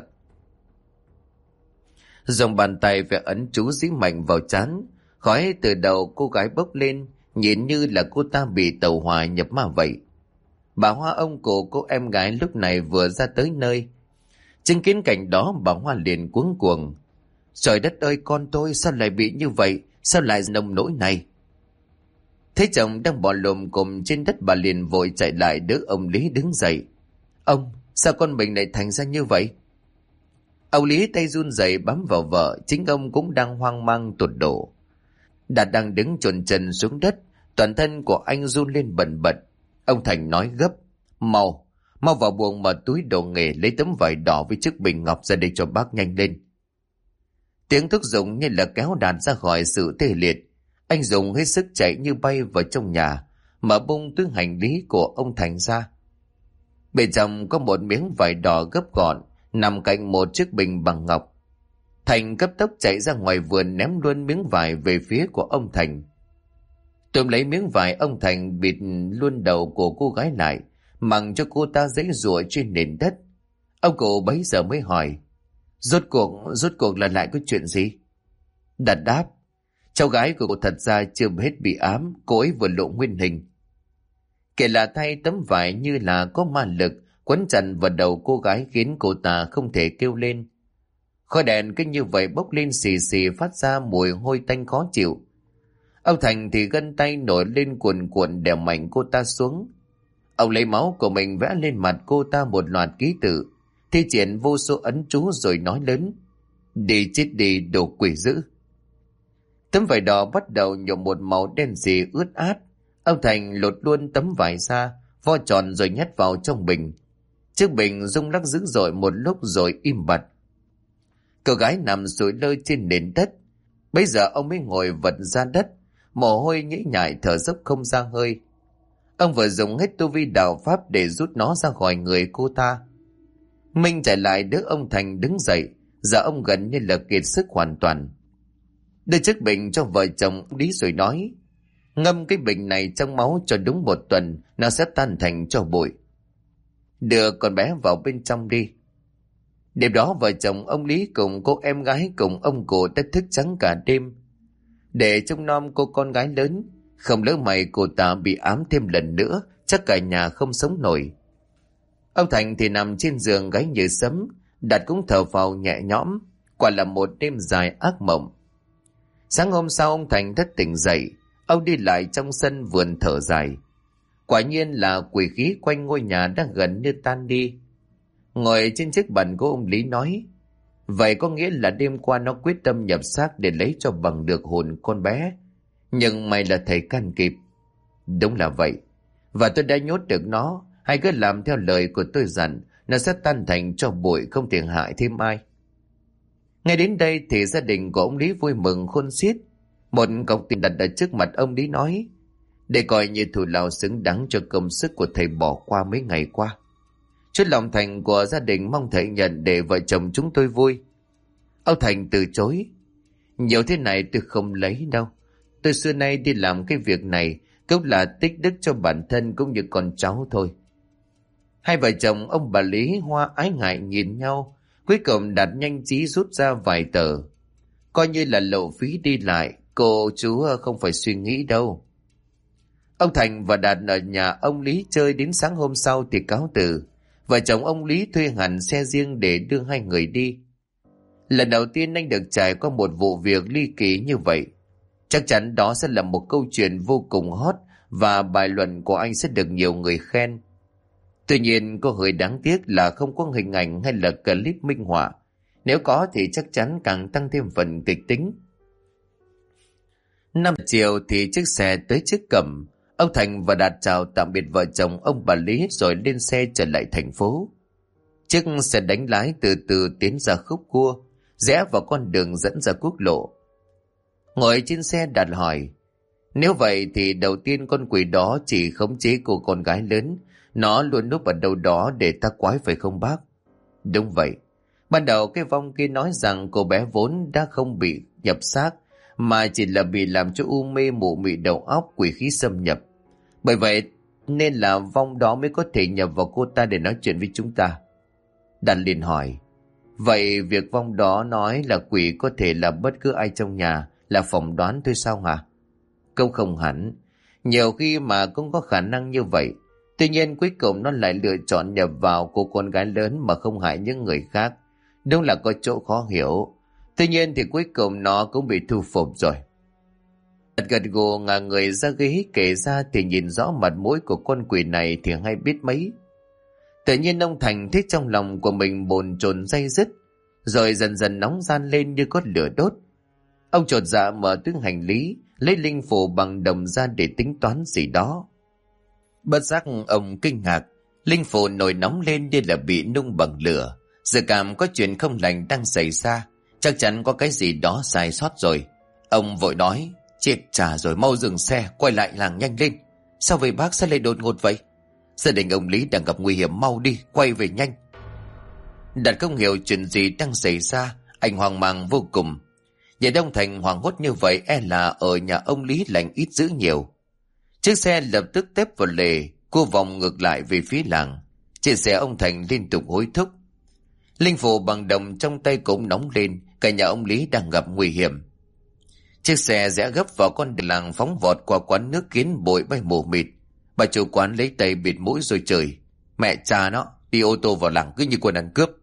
Dùng bàn tay vẽ ấn chú dí mạnh vào trán. Khói từ đầu cô gái bốc lên, nhìn như là cô ta bị tẩu hỏa nhập ma vậy. Bà Hoa, ông của cô em gái lúc này vừa ra tới nơi. Chứng kiến cảnh đó, bà Hoa liền cuống cuồng. Trời đất ơi, con tôi sao lại bị như vậy? Sao lại nông nỗi này? Thấy chồng đang bò lồm cồm trên đất, bà liền vội chạy lại đỡ ông Lý đứng dậy. Ông, sao con mình lại thành ra như vậy? Ông Lý tay run rẩy bám vào vợ, chính ông cũng đang hoang mang tột độ. Đạt đang đứng chồn chân xuống đất, toàn thân của anh run lên bần bật. Ông Thành nói gấp: Mau vào buồng mở túi đồ nghề, lấy tấm vải đỏ với chiếc bình ngọc ra đây cho bác, nhanh lên. Tiếng thúc giục như là kéo Đạt ra khỏi sự tê liệt. Anh dùng hết sức chạy như bay vào trong nhà, mở bung túi hành lý của ông Thành ra. Bên trong có một miếng vải đỏ gấp gọn nằm cạnh một chiếc bình bằng ngọc. Thành cấp tốc chạy ra ngoài vườn, ném luôn miếng vải về phía của ông Thành. Tôm lấy miếng vải, ông Thành bịt luôn đầu của cô gái lại, mặc cho cô ta giãy giụa trên nền đất. Ông cụ bấy giờ mới hỏi, rốt cuộc là lại có chuyện gì? Đạt đáp, cháu gái của cô thật ra chưa hết bị ám, cô ấy vừa lộ nguyên hình. Kể là thay, tấm vải như là có ma lực quấn chặt vào đầu cô gái khiến cô ta không thể kêu lên. Khói đèn cứ như vậy bốc lên xì xì, phát ra mùi hôi tanh khó chịu. Ông Thành thì gân tay nổi lên cuồn cuộn đè mạnh cô ta xuống. Ông lấy máu của mình vẽ lên mặt cô ta một loạt ký tự, thi triển vô số ấn chú rồi nói lớn, đi chết đi đồ quỷ dữ. Tấm vải đỏ bắt đầu nhuộm một màu đen sì ướt át. Ông Thành lột luôn tấm vải ra, vo tròn rồi nhét vào trong bình. Chiếc bình rung lắc dữ dội một lúc rồi im bặt. Cô gái nằm sụi lơ trên nền đất. Bây giờ ông mới ngồi vật ra đất, mồ hôi nhễ nhại, thở dốc không ra hơi. Ông vừa dùng hết tu vi đạo pháp để rút nó ra khỏi người cô ta. Minh chạy lại đỡ ông Thành đứng dậy. Giờ ông gần như là kiệt sức hoàn toàn. Đưa chiếc bình cho vợ chồng Lý rồi nói, ngâm cái bình này trong máu cho đúng 1 tuần, nó sẽ tan thành tro bụi. Đưa con bé vào bên trong đi. Đêm đó vợ chồng ông Lý cùng cô em gái cùng ông cụ đã thức trắng cả đêm để trông nom cô con gái lớn. Không lỡ mày cô ta bị ám thêm lần nữa, chắc cả nhà không sống nổi. Ông Thành thì nằm trên giường gáy như sấm. Đạt cũng thở phào nhẹ nhõm. Quả là một đêm dài ác mộng. Sáng hôm sau ông Thành thức tỉnh dậy. Ông đi lại trong sân vườn thở dài. Quả nhiên là quỷ khí quanh ngôi nhà đã gần như tan đi. Ngồi trên chiếc bàn của ông Lý nói, vậy có nghĩa là đêm qua nó quyết tâm nhập xác để lấy cho bằng được hồn con bé. Nhưng mày là thầy can kịp. Đúng là vậy. Và tôi đã nhốt được nó. Hãy cứ làm theo lời của tôi dặn, nó sẽ tan thành tro bụi, không thể hại thêm ai. Ngay đến đây thì gia đình của ông Lý vui mừng khôn xiết. Một cọc tiền đặt ở trước mặt ông Lý nói, để coi như thù lao xứng đáng cho công sức của thầy bỏ qua mấy ngày qua. Chút lòng thành của gia đình mong thầy nhận để vợ chồng chúng tôi vui. Ông Thành từ chối, nhiều thế này tôi không lấy đâu. Tôi xưa nay đi làm cái việc này cũng là tích đức cho bản thân cũng như con cháu thôi. Hai vợ chồng ông bà Lý Hoa ái ngại nhìn nhau. Cuối cùng Đạt nhanh trí rút ra vài tờ, coi như là lộ phí đi lại. Cô chú không phải suy nghĩ đâu. Ông Thành và Đạt ở nhà ông Lý chơi đến sáng hôm sau thì cáo từ. Vợ chồng ông Lý thuê hẳn xe riêng để đưa hai người đi. Lần đầu tiên anh được trải qua một vụ việc ly kỳ như vậy. Chắc chắn đó sẽ là một câu chuyện vô cùng hot và bài luận của anh sẽ được nhiều người khen. Tuy nhiên có hơi đáng tiếc là không có hình ảnh hay là clip minh họa. Nếu có thì chắc chắn càng tăng thêm phần kịch tính. 5 chiều thì chiếc xe tới trước cổng. Ông Thành và Đạt chào tạm biệt vợ chồng ông bà Lý rồi lên xe trở lại thành phố. Chiếc xe đánh lái từ từ tiến ra khúc cua, rẽ vào con đường dẫn ra quốc lộ. Ngồi trên xe Đạt hỏi, nếu vậy thì đầu tiên con quỷ đó chỉ khống chế cô con gái lớn, nó luôn núp ở đâu đó để ta quái phải không bác? Đúng vậy. Ban đầu cái vong kia nói rằng cô bé vốn đã không bị nhập xác, mà chỉ là bị làm cho u mê mụ mị đầu óc, quỷ khí xâm nhập. Bởi vậy nên là vong đó mới có thể nhập vào cô ta để nói chuyện với chúng ta. Đạt liền hỏi, vậy việc vong đó nói là quỷ có thể là bất cứ ai trong nhà, là phỏng đoán thôi sao hả? Cũng không hẳn. Nhiều khi mà cũng có khả năng như vậy. Tuy nhiên cuối cùng nó lại lựa chọn nhập vào cô con gái lớn mà không hại những người khác. Đúng là có chỗ khó hiểu. Tuy nhiên thì cuối cùng nó cũng bị thu phục rồi. Gật gù ngả người ra ghế kể ra thì nhìn rõ mặt mũi của con quỷ này thì hay biết mấy. Tự nhiên ông Thành thấy trong lòng của mình bồn chồn day dứt, rồi dần dần nóng gian lên như có lửa đốt. Ông chột dạ mở túi hành lý, lấy linh phù bằng đồng ra để tính toán gì đó. Bất giác ông kinh ngạc, linh phù nổi nóng lên như là bị nung bằng lửa. Dự cảm có chuyện không lành đang xảy ra, chắc chắn có cái gì đó sai sót rồi. Ông vội nói, chết chà rồi, mau dừng xe, quay lại làng nhanh lên. Sao vậy bác, sao lại đột ngột vậy? Gia đình ông Lý đang gặp nguy hiểm, mau đi, quay về nhanh. Đạt không hiểu chuyện gì đang xảy ra, anh hoang mang vô cùng. Nhà Đông Thành hoảng hốt như vậy e là ở nhà ông Lý lành ít dữ nhiều. Chiếc xe lập tức tép vào lề, Cô vòng ngược lại về phía làng. Trên xe ông Thành liên tục hối thúc. Linh phù bằng đồng trong tay cũng nóng lên. Cả nhà ông Lý đang gặp nguy hiểm. Chiếc xe rẽ gấp vào con đường làng phóng vọt qua quán nước khiến bụi bay mù mịt. Bà chủ quán lấy tay bịt mũi rồi chửi. Mẹ cha nó, đi ô tô vào làng cứ như quân ăn cướp.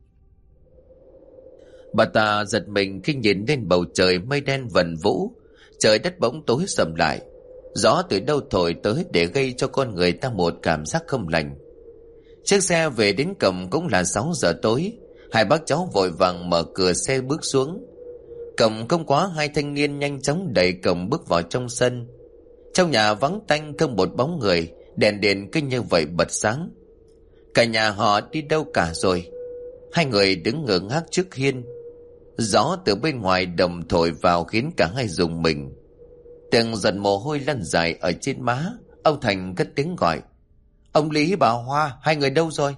Bà ta giật mình khi nhìn lên bầu trời mây đen vần vũ. Trời đất bỗng tối sầm lại. Gió từ đâu thổi tới để gây cho con người ta một cảm giác không lành. Chiếc xe về đến cổng cũng là 6 giờ tối. Hai bác cháu vội vàng mở cửa xe bước xuống. Cổng không quá, hai thanh niên nhanh chóng đẩy cổng bước vào trong sân. Trong nhà vắng tanh không một bóng người, đèn điện cứ như vậy bật sáng. Cả nhà họ đi đâu cả rồi? Hai người đứng ngơ ngác trước hiên. Gió từ bên ngoài đồng thổi vào khiến cả hai rùng mình. Từng giọt mồ hôi lăn dài ở trên má. Ông Thành cất tiếng gọi. Ông Lý, bà Hoa, hai người đâu rồi?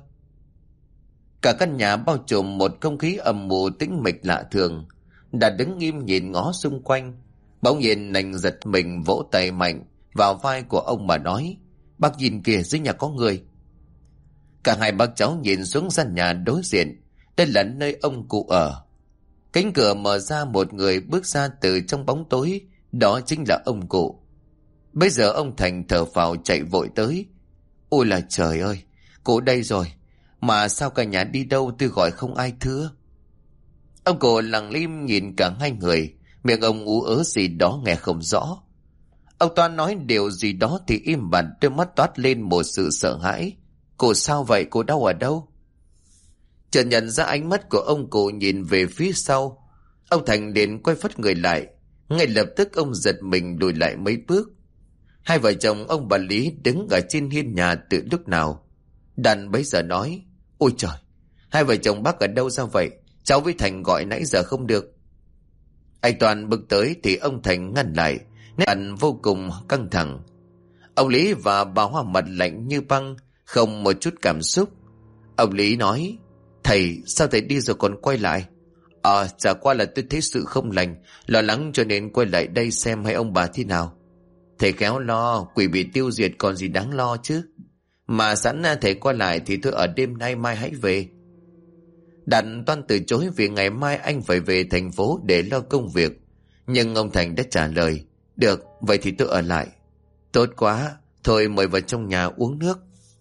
Cả căn nhà bao trùm một không khí âm u tĩnh mịch lạ thường. Đã đứng im nhìn ngó xung quanh. Bỗng nhiên Nành giật mình vỗ tay mạnh vào vai của ông mà nói. Bác nhìn kìa, dưới nhà có người. Cả hai bác cháu nhìn xuống gian nhà đối diện. Đây là nơi ông cụ ở. Cánh cửa mở ra, một người bước ra từ trong bóng tối. Đó chính là ông cụ. Bây giờ ông Thành thở phào chạy vội tới. Ôi là trời ơi, cụ đây rồi. Mà sao cả nhà đi đâu tôi gọi không ai thưa. Ông cụ lặng im nhìn cả hai người. Miệng ông ú ớ gì đó nghe không rõ. Ông Toán nói điều gì đó thì im bặt, đôi mắt toát lên một sự sợ hãi. Cụ sao vậy, cụ đau ở đâu? Chợt nhận ra ánh mắt của ông cụ nhìn về phía sau. Ông Thành liền quay phắt người lại. Ngay lập tức ông giật mình lùi lại mấy bước. Hai vợ chồng ông bà Lý đứng ở trên hiên nhà từ lúc nào. Đàn bấy giờ nói. Ôi trời, hai vợ chồng bác ở đâu ra vậy? Cháu với Thành gọi nãy giờ không được. Anh Toàn bước tới thì ông Thành ngăn lại, nét mặt vô cùng căng thẳng. Ông Lý và bà Hoa mặt lạnh như băng, không một chút cảm xúc. Ông Lý nói. Thầy, sao thầy đi rồi còn quay lại? Chả qua là tôi thấy sự không lành, lo lắng cho nên quay lại đây xem hay ông bà thế nào. Thầy khéo lo, quỷ bị tiêu diệt còn gì đáng lo chứ. Mà sẵn thầy qua lại thì tôi ở đêm nay, mai hãy về. Đặng Toan từ chối vì ngày mai anh phải về thành phố để lo công việc. Nhưng ông Thành đã trả lời. Được, vậy thì tôi ở lại. Tốt quá, thôi mời vào trong nhà uống nước.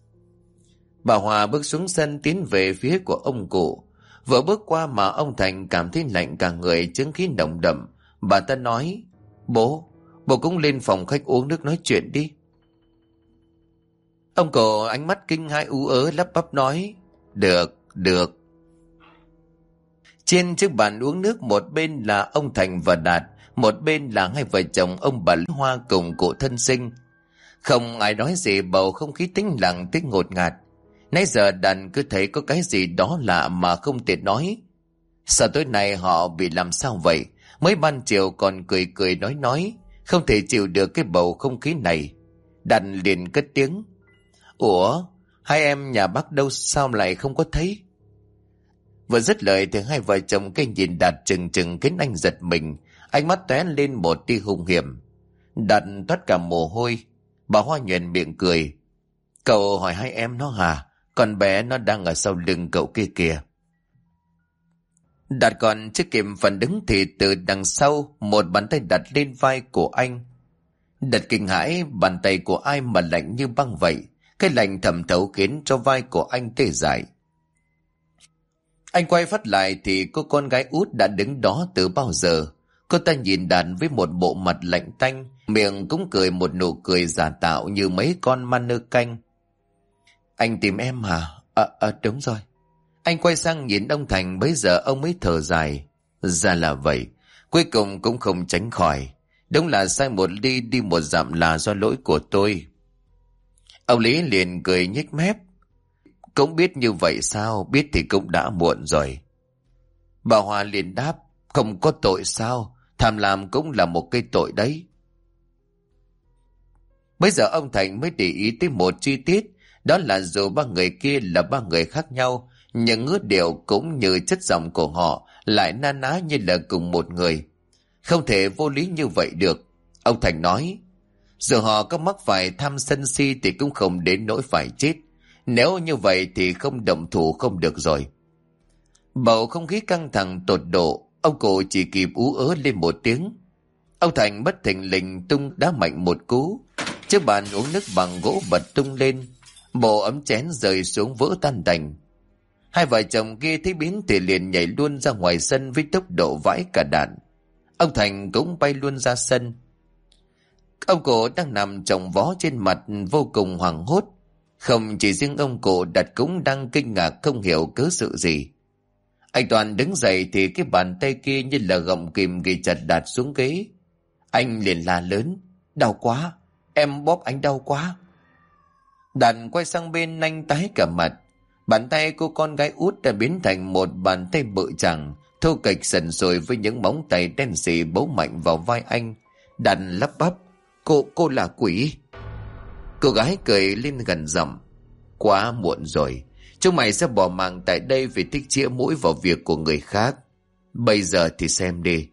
Bà Hòa bước xuống sân tiến về phía của ông cụ. Vừa bước qua mà ông Thành cảm thấy lạnh cả người, chứng khí nồng đậm. Bà ta nói. Bố cũng lên phòng khách uống nước nói chuyện đi. Ông cụ ánh mắt kinh hãi ú ớ lắp bắp nói. Được. Trên chiếc bàn uống nước, một bên là ông Thành và Đạt, một bên là hai vợ chồng ông bà Hoa cùng cụ thân sinh. Không ai nói gì, bầu không khí tĩnh lặng tới ngột ngạt. Nãy giờ Đàn cứ thấy có cái gì đó lạ mà không tiện nói. Sao tối nay họ bị làm sao vậy? Mới ban chiều còn cười nói, không thể chịu được cái bầu không khí này. Đàn liền cất tiếng. Ủa, hai em nhà bác đâu sao lại không có thấy? Vừa dứt lời thì hai vợ chồng cái nhìn Đạt chừng khiến anh giật mình, ánh mắt tóe lên một tia hung hiểm. Đạt toát cả mồ hôi. Bà Hoa nhoẻn miệng cười. Cậu hỏi hai em nó hả? Con bé nó đang ở sau lưng cậu kia kìa. Đạt còn chưa kịp phản ứng thì từ đằng sau một bàn tay đặt lên vai của anh. Đạt kinh hãi, bàn tay của ai mà lạnh như băng vậy? Cái lạnh thẩm thấu khiến cho vai của anh tê dại. Anh quay phát lại thì cô con gái út đã đứng đó từ bao giờ. Cô ta nhìn Đạt với một bộ mặt lạnh tanh, miệng cũng cười một nụ cười giả tạo như mấy con ma nơ canh. Anh tìm em hả? Đúng rồi. Anh quay sang nhìn ông Thành, bấy giờ ông mới thở dài. Ra là vậy, cuối cùng cũng không tránh khỏi. Đúng là sai một ly đi một dặm là do lỗi của tôi. Ông Lý liền cười nhếch mép. Cũng biết như vậy sao? Biết thì cũng đã muộn rồi. Bà Hoa liền đáp. Không có tội sao? Tham lam cũng là một cái tội đấy. Bây giờ ông Thành mới để ý tới một chi tiết. Đó là dù ba người kia là ba người khác nhau, nhưng ngữ điệu cũng như chất giọng của họ lại na ná như là cùng một người. Không thể vô lý như vậy được. Ông Thành nói. Dù họ có mắc phải tham sân si thì cũng không đến nỗi phải chết. Nếu như vậy thì không động thủ không được rồi. Bầu không khí căng thẳng tột độ, ông cụ chỉ kịp ú ớ lên một tiếng. Ông Thành bất thình lình tung đá mạnh một cú. Chiếc bàn uống nước bằng gỗ bật tung lên, bộ ấm chén rơi xuống vỡ tan tành. Hai vợ chồng kia thấy biến thì liền nhảy luôn ra ngoài sân với tốc độ vãi cả đạn. Ông Thành cũng bay luôn ra sân. Ông cụ đang nằm chồng vó trên mặt vô cùng hoảng hốt. Không chỉ riêng ông cụ, Đạt cũng đang kinh ngạc không hiểu cớ sự gì. Anh Toàn đứng dậy thì cái bàn tay kia như là gọng kìm ghi chặt Đạt xuống ghế. Anh liền la lớn: "Đau quá, em bóp anh đau quá." Đạt quay sang bên anh tái cả mặt. Bàn tay cô con gái út đã biến thành một bàn tay bự chằng, thô kệch sần sùi với những móng tay đen sì bấu mạnh vào vai anh. Đạt lắp bắp: Cô là quỷ." Cô gái cười lên gần giọng: "Quá muộn rồi. Chúng mày sẽ bỏ mạng tại đây vì thích chĩa mũi vào việc của người khác. Bây giờ thì xem đi."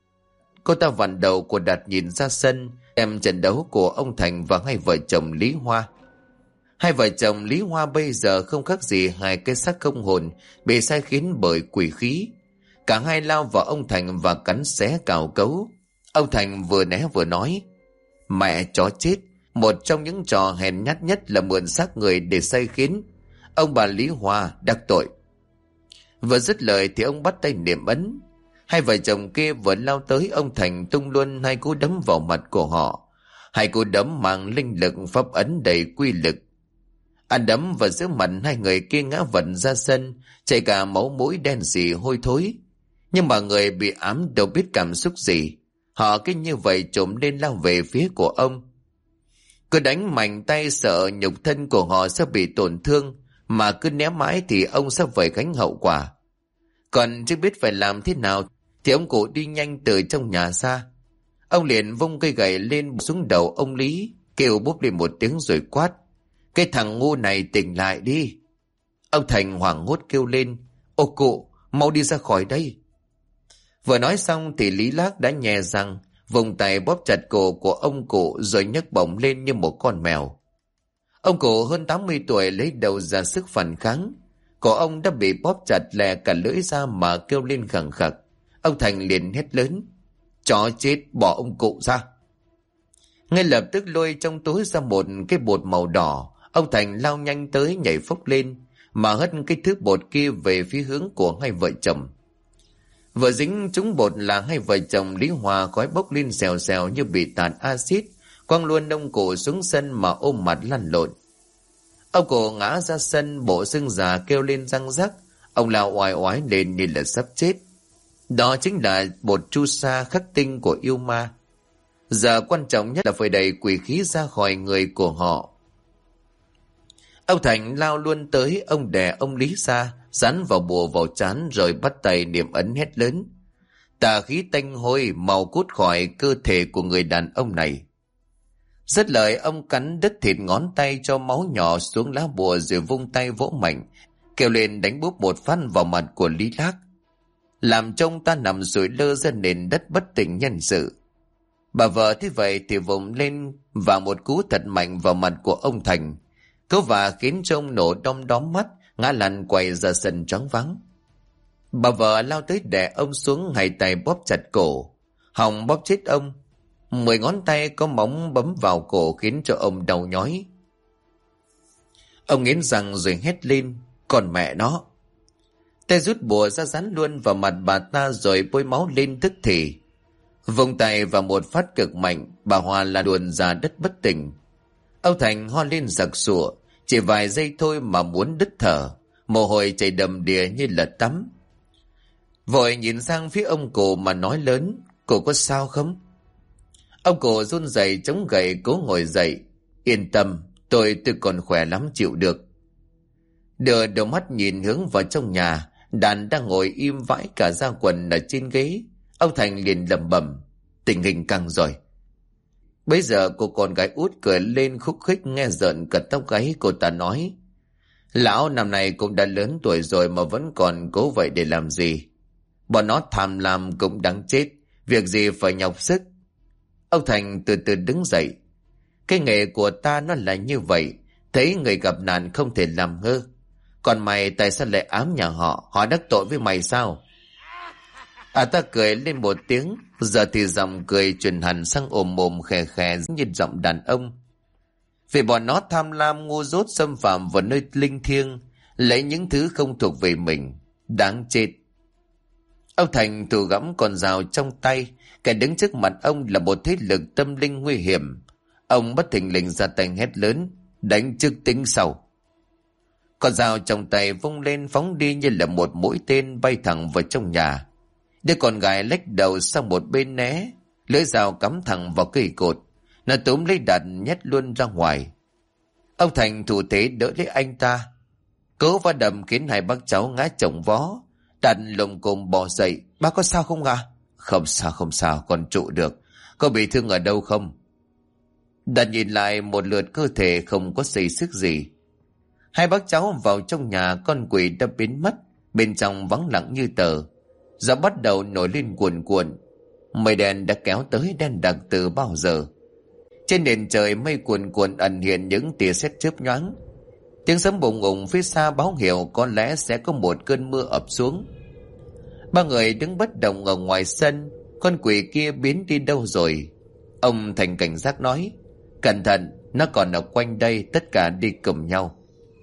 Cô ta vặn đầu của Đạt nhìn ra sân, em trận đấu của ông Thành và hai vợ chồng Lý Hoa. Hai vợ chồng Lý Hoa bây giờ không khác gì hai cái xác không hồn bị sai khiến bởi quỷ khí. Cả hai lao vào ông Thành và cắn xé cào cấu. Ông Thành vừa né vừa nói: "Mẹ chó chết, một trong những trò hèn nhát nhất là mượn xác người để sai khiến. Ông bà Lý Hoa đắc tội." Vừa dứt lời thì ông bắt tay niệm ấn. Hai vợ chồng kia vừa lao tới, ông Thành tung luôn hai cú đấm vào mặt của họ. Hai cú đấm mang linh lực pháp ấn đầy quy lực. Ăn đấm vào giữa mặt hai người kia ngã vật ra sân, chảy cả máu mũi đen sì hôi thối. Nhưng mà người bị ám đâu biết cảm xúc gì. Họ cứ như vậy trồm lên lao về phía của ông. Cứ đánh mạnh tay sợ nhục thân của họ sẽ bị tổn thương, mà cứ né mãi thì ông sẽ phải gánh hậu quả. Còn chưa biết phải làm thế nào thì ông cụ đi nhanh từ trong nhà ra. Ông liền vung cây gậy lên xuống đầu ông Lý, kêu bốp lên một tiếng rồi quát: "Cái thằng ngu này tỉnh lại đi." Ông Thành hoảng hốt kêu lên: "Ô cụ, mau đi ra khỏi đây." Vừa nói xong thì Lý Lác đã nhè răng, vùng tay bóp chặt cổ của ông cụ rồi nhấc bổng lên như một con mèo. Ông cụ hơn 80 tuổi lấy đầu ra sức phản kháng. Cổ ông đã bị bóp chặt lè cả lưỡi ra mà kêu lên khẳng khặc. Ông Thành liền hét lớn: "Chó chết, bỏ ông cụ ra." Ngay lập tức lôi trong túi ra một cái bột màu đỏ. Ông Thành lao nhanh tới nhảy phốc lên mà hất cái thứ bột kia về phía hướng của hai vợ chồng. Vừa dính trúng bột là hai vợ chồng Lý Hòa khói bốc lên xèo xèo như bị tạt axit, quăng luôn ông cụ xuống sân mà ôm mặt lăn lộn. Ông cụ ngã ra sân, bộ xương già kêu lên răng rắc. Ông lao oai oái lên như là sắp chết. Đó chính là bột chu sa khắc tinh của yêu ma. Giờ quan trọng nhất là phải đẩy quỷ khí ra khỏi người của họ. Ông Thành lao luôn tới, ông đè ông Lý ra, dán vào bùa vào trán rồi bắt tay niệm ấn hét lớn: "Tà khí tanh hôi mau cút khỏi cơ thể của người đàn ông này." Dứt lời, ông cắn đứt thịt ngón tay cho máu nhỏ xuống lá bùa rồi vung tay vỗ mạnh, kêu lên đánh búp một phát vào mặt của Lý Lác, làm trông ta nằm sủi lơ ra nền đất bất tỉnh nhân sự. Bà vợ thế vậy thì vùng lên và một cú thật mạnh vào mặt của ông Thành, cú và khiến cho ông nổ đom đóm mắt, ngã lăn quay ra sân choáng váng. Bà vợ lao tới đè ông xuống, hai tay bóp chặt cổ, hòng bóp chết ông. 10 ngón tay có móng bấm vào cổ khiến cho ông đau nhói. Ông nghiến răng rồi hét lên: "Còn mẹ nó!" Tay rút bùa ra dán luôn vào mặt bà ta rồi bôi máu lên tức thì. Vung tay và một phát cực mạnh, bà Hoa là luồn ra đất bất tỉnh. Ông Thành ho lên giặc sủa, chỉ vài giây thôi mà muốn đứt thở, mồ hôi chảy đầm đìa như là tắm. Vội nhìn sang phía ông cụ mà nói lớn: "Cụ có sao không?" Ông cụ run rẩy chống gậy cố ngồi dậy: "Yên tâm, tôi còn khỏe lắm, chịu được." Đưa đầu mắt nhìn hướng vào trong nhà, Đàn đang ngồi im vãi cả da quần ở trên ghế. Ông Thành liền lẩm bẩm: "Tình hình căng rồi." Bây giờ cô con gái út cười lên khúc khích nghe rợn cả tóc gáy. Cô ta nói: "Lão năm nay cũng đã lớn tuổi rồi mà vẫn còn cố vậy để làm gì? Bọn nó tham lam cũng đáng chết, việc gì phải nhọc sức." Ông Thành từ từ đứng dậy: Cái nghề của ta nó là như vậy, thấy người gặp nạn không thể làm ngơ. Còn mày tại sao lại ám nhà họ đắc tội với mày sao? Ta cười lên một tiếng, giờ thì giọng cười chuyển hẳn sang ồm ồm khè khè như giọng đàn ông. Vì bọn nó tham lam ngu dốt xâm phạm vào nơi linh thiêng, lấy những thứ không thuộc về mình. Đáng chết. Ông Thành thủ gẫm con dao trong tay, kẻ đứng trước mặt ông là một thế lực tâm linh nguy hiểm. Ông bất thình lình ra tay hét lớn, đánh trước tính sau. Con dao trong tay vung lên phóng đi như là một mũi tên bay thẳng vào trong nhà. Đứa con gái lách đầu sang một bên né, lưỡi dao cắm thẳng vào cây cột. Nó túm lấy Đạt nhét luôn ra ngoài. Ông Thành thủ thế đỡ lấy anh ta. Cú va đầm khiến hai bác cháu ngã chồng vó. Đạt lồm cồm bò dậy. Bác có sao không ạ? Không sao, còn trụ được. Có bị thương ở đâu không? Đạt nhìn lại một lượt cơ thể không có xây sức gì. Hai bác cháu vào trong nhà, con quỷ đã biến mất. Bên trong vắng lặng như tờ. Gió bắt đầu nổi lên cuồn cuộn. Mây đen đã kéo tới đen đặc từ bao giờ. Trên nền trời mây cuồn cuộn ẩn hiện những tia sét chớp nhoáng. Tiếng sấm bùng ùng phía xa báo hiệu có lẽ sẽ có một cơn mưa ập xuống. Ba người đứng bất động ở ngoài sân. Con quỷ kia biến đi đâu rồi? Ông Thành cảnh giác nói, cẩn thận, nó còn ở quanh đây, tất cả đi cùng nhau.